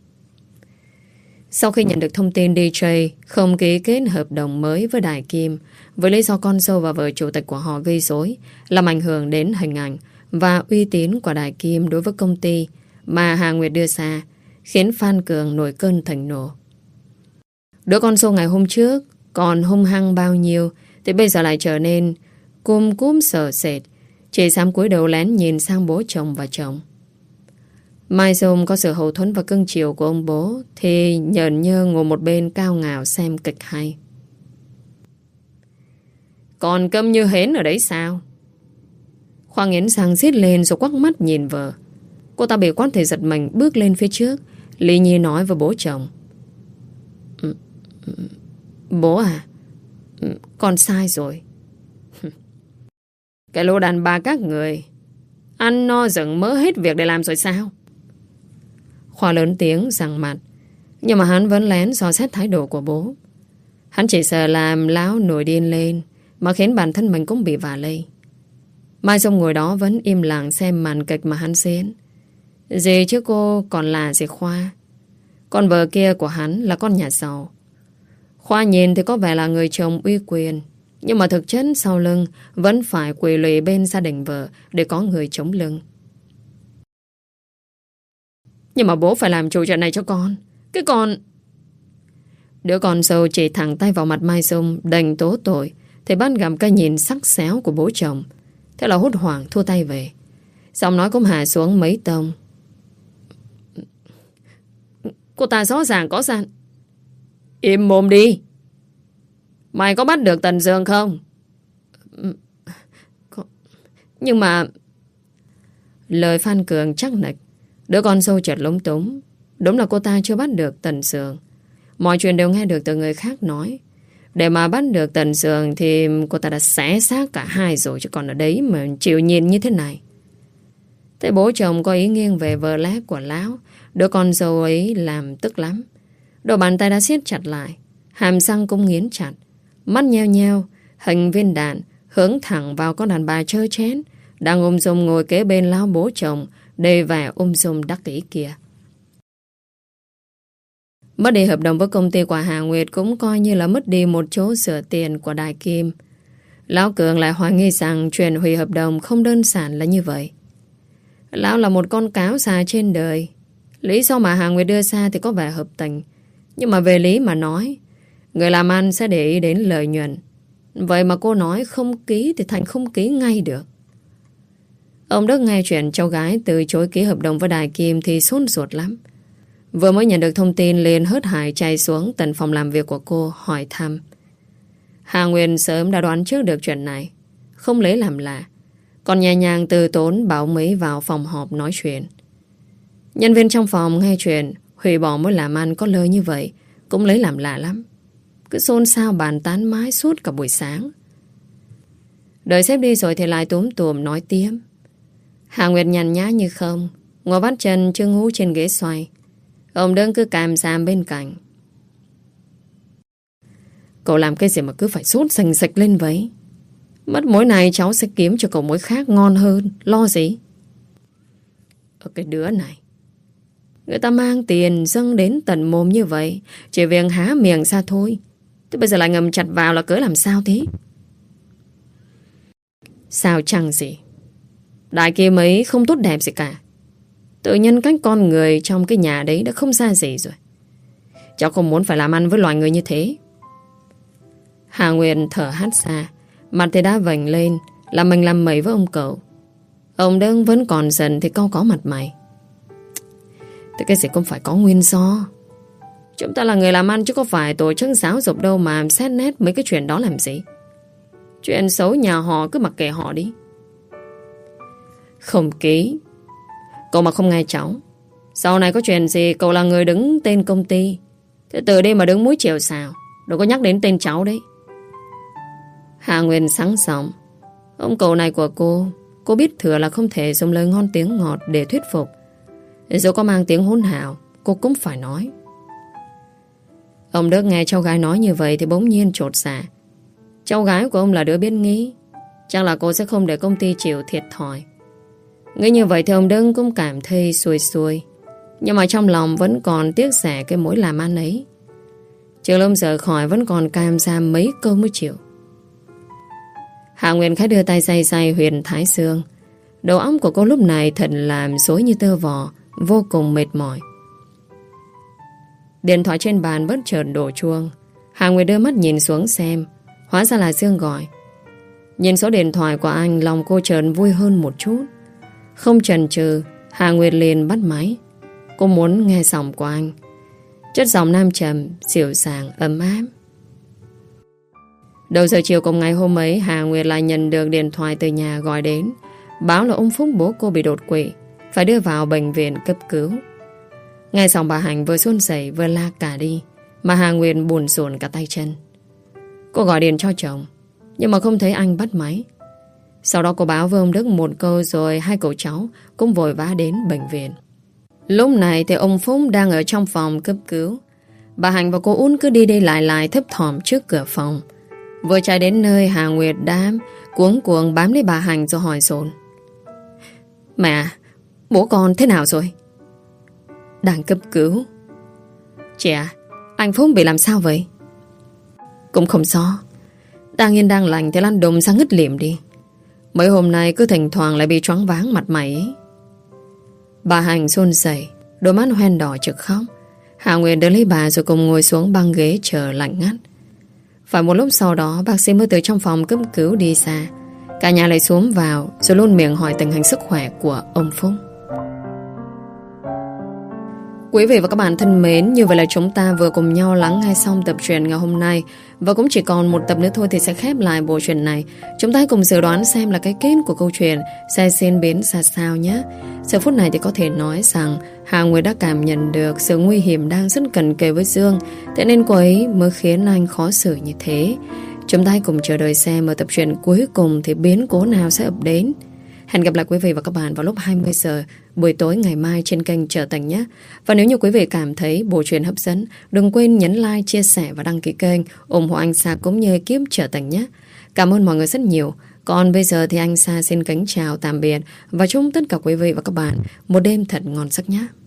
Sau khi nhận được thông tin DJ không ký kết hợp đồng mới với Đại Kim, với lý do con dâu và vợ chủ tịch của họ gây rối, làm ảnh hưởng đến hình ảnh và uy tín của Đại Kim đối với công ty, mà Hà Nguyệt đưa ra khiến Phan Cường nổi cơn thịnh nộ. Đứa con sâu ngày hôm trước còn hung hăng bao nhiêu thì bây giờ lại trở nên cúm cúm sợ sệt, chỉ dám cúi đầu lén nhìn sang bố chồng và chồng. Mai Dung có sự hậu thuẫn và cưng chiều của ông bố thì nhởn nhơ ngồi một bên cao ngạo xem kịch hay. Còn câm như hến ở đấy sao? Khoa nghiến răng rít lên rồi quắc mắt nhìn vợ. Cô ta bị quát thì giật mình bước lên phía trước. Lý Nhi nói với bố chồng. Bố à, con sai rồi. Cái lô đàn bà các người ăn no dừng mỡ hết việc để làm rồi sao? Khoa lớn tiếng giằng mặt, nhưng mà hắn vẫn lén dò xét thái độ của bố. Hắn chỉ sợ làm láo nổi điên lên mà khiến bản thân mình cũng bị vạ lây. Mai Dung ngồi đó vẫn im lặng xem màn kịch mà hắn diễn. Gì chứ cô còn là gì Khoa. Con vợ kia của hắn là con nhà giàu. Khoa nhìn thì có vẻ là người chồng uy quyền, nhưng mà thực chất sau lưng vẫn phải quỳ lụy bên gia đình vợ để có người chống lưng. Nhưng mà bố phải làm chủ chuyện này cho con. Cái con... Đứa con dâu chỉ thẳng tay vào mặt Mai Dung đành tố tội thì bắt gặp cái nhìn sắc xéo của bố chồng. Thế là hốt hoảng thua tay về. Giọng nói cũng hạ xuống mấy tông. Cô ta rõ ràng có gian. Im mồm đi. Mày có bắt được Tần Dương không? Nhưng mà... Lời Phan Cường chắc nịch. Đứa con dâu chợt lúng túng. Đúng là cô ta chưa bắt được Tần Dương. Mọi chuyện đều nghe được từ người khác nói. Để mà bắt được Tần Dương thì cô ta đã xé xác cả hai rồi, chứ còn ở đấy mà chịu nhìn như thế này. Thế bố chồng có ý nghiêng về vợ lẽ của lão. Đứa con dâu ấy làm tức lắm. Đôi bàn tay đã siết chặt lại, hàm răng cũng nghiến chặt, mắt nheo nheo, hình viên đạn hướng thẳng vào con đàn bà trơ chén đang ung dung ngồi kế bên lão bố chồng đầy vẻ ung dung đắc ý kia. Mất đi hợp đồng với công ty của Hà Nguyệt cũng coi như là mất đi một chỗ sửa tiền của Đại Kim. Lão Cường lại hoài nghi rằng chuyện hủy hợp đồng không đơn giản là như vậy. Lão là một con cáo già trên đời. Lý do mà Hà Nguyệt đưa ra thì có vẻ hợp tình, nhưng mà về lý mà nói, người làm ăn sẽ để ý đến lợi nhuận. Vậy mà cô nói không ký thì thành không ký ngay được. Ông Đức nghe chuyện cháu gái từ chối ký hợp đồng với Đại Kim thì sốt ruột lắm. Vừa mới nhận được thông tin liền hớt hải chạy xuống tận phòng làm việc của cô hỏi thăm. Hà Nguyên sớm đã đoán trước được chuyện này, không lấy làm lạ, còn nhẹ nhàng từ tốn bảo mấy vào phòng họp nói chuyện. Nhân viên trong phòng nghe chuyện hủy bỏ mối làm ăn có lời như vậy cũng lấy làm lạ lắm. Cứ xôn xao bàn tán mãi suốt cả buổi sáng. Đợi sếp đi rồi thì lại túm tùm nói tiếp. Hà Nguyệt nhàn nhã như không, ngồi vắt chân chưng hú trên ghế xoay. Ông Đương cứ càm giảm bên cạnh. Cậu làm cái gì mà cứ phải sốt sành sạch lên vậy? Mất mối này cháu sẽ kiếm cho cậu mối khác ngon hơn. Lo gì? Ở cái đứa này, người ta mang tiền dâng đến tận mồm như vậy, chỉ việc há miệng ra thôi. Thế bây giờ lại ngầm chặt vào là cớ làm sao thế? Sao chẳng gì. Đại Kim ấy không tốt đẹp gì cả. Tự nhân cách con người trong cái nhà đấy đã không ra gì rồi. Cháu không muốn phải làm ăn với loài người như thế. Hà Nguyên thở hắt ra, mặt thì đã vành lên, là mình làm mẩy với ông cậu. Ông Đương vẫn còn giận thì cau có mặt mày. Thế cái gì cũng phải có nguyên do. Chúng ta là người làm ăn chứ có phải tổ chức giáo dục đâu mà xét nét mấy cái chuyện đó làm gì. Chuyện xấu nhà họ cứ mặc kệ họ đi. Không ký. Cậu mà không nghe cháu, sau này có chuyện gì cậu là người đứng tên công ty, thế từ đây mà đứng mũi chiều sao, đâu có nhắc đến tên cháu đấy. Hà Nguyên sáng giọng. Ông cậu này của cô biết thừa là không thể dùng lời ngon tiếng ngọt để thuyết phục. Dù có mang tiếng hỗn hào, cô cũng phải nói. Ông Đức nghe cháu gái nói như vậy thì bỗng nhiên chột dạ. Cháu gái của ông là đứa biết nghĩ, chắc là cô sẽ không để công ty chịu thiệt thòi. Nghĩ như vậy thì ông Đức cũng cảm thấy xuôi xuôi, nhưng mà trong lòng vẫn còn tiếc rẻ cái mối làm ăn ấy. Trường Lâm rời khỏi vẫn còn cam ra mấy câu mới chịu. Hạ Nguyên Khách đưa tay day day huyền thái dương. Đầu óc của cô lúc này thật làm rối như tơ vò, vô cùng mệt mỏi. Điện thoại trên bàn bất chợt đổ chuông. Hà Nguyệt đưa mắt nhìn xuống xem. Hóa ra là Dương gọi. Nhìn số điện thoại của anh, lòng cô chợt vui hơn một chút. Không chần chừ, Hà Nguyệt liền bắt máy. Cô muốn nghe giọng của anh. Chất giọng nam trầm, dịu dàng, ấm áp. Đầu giờ chiều cùng ngày hôm ấy, Hà Nguyệt lại nhận được điện thoại từ nhà gọi đến, báo là ông Phúc bố cô bị đột quỵ, phải đưa vào bệnh viện cấp cứu. Nghe xong bà Hạnh vừa run rẩy vừa la cả đi, mà Hà Nguyệt buồn rộn cả tay chân. Cô gọi điện cho chồng, nhưng mà không thấy anh bắt máy. Sau đó cô báo với ông Đức một câu, rồi hai cậu cháu cũng vội vã đến bệnh viện. Lúc này thì ông Phúc đang ở trong phòng cấp cứu. Bà Hạnh và cô Út cứ đi đi lại thấp thỏm trước cửa phòng. Vừa chạy đến nơi, Hà Nguyệt đã cuống cuồng bám lấy bà Hạnh rồi hỏi dồn: Mẹ, bố con thế nào rồi? Đang cấp cứu. Chị à, anh Phúc bị làm sao vậy? Cũng không rõ. Đang yên đang lành thì lăn đùng sang ngất liệm đi. Mấy hôm nay cứ thỉnh thoảng lại bị choáng váng mặt mày ấy. Bà Hạnh run rẩy, đôi mắt hoen đỏ trực khóc. Hà Nguyệt đỡ lấy bà rồi cùng ngồi xuống băng ghế chờ lạnh ngắt. Phải một lúc sau đó, bác sĩ mới từ trong phòng cấp cứu đi xa. Cả nhà lại xuống vào, rồi luôn miệng hỏi tình hình sức khỏe của ông Phúc. Quý vị và các bạn thân mến, như vậy là chúng ta vừa cùng nhau lắng nghe xong tập truyện ngày hôm nay. Và cũng chỉ còn một tập nữa thôi thì sẽ khép lại bộ truyện này. Chúng ta cùng dự đoán xem là cái kết của câu chuyện sẽ diễn biến ra sao nhé. Giờ phút này thì có thể nói rằng Hà Nguyệt đã cảm nhận được sự nguy hiểm đang rất cận kề với Dương, thế nên cô ấy mới khiến anh khó xử như thế. Chúng ta cùng chờ đợi xem ở tập truyện cuối cùng thì biến cố nào sẽ ập đến. Hẹn gặp lại quý vị và các bạn vào lúc 20 giờ buổi tối ngày mai trên kênh Trở Thành nhé. Và nếu như quý vị cảm thấy bộ truyện hấp dẫn, đừng quên nhấn like, chia sẻ và đăng ký kênh, ủng hộ anh Sa cũng như ekip Trở Thành nhé. Cảm ơn mọi người rất nhiều. Còn bây giờ thì anh Sa xin kính chào tạm biệt và chúc tất cả quý vị và các bạn một đêm thật ngon giấc nhé.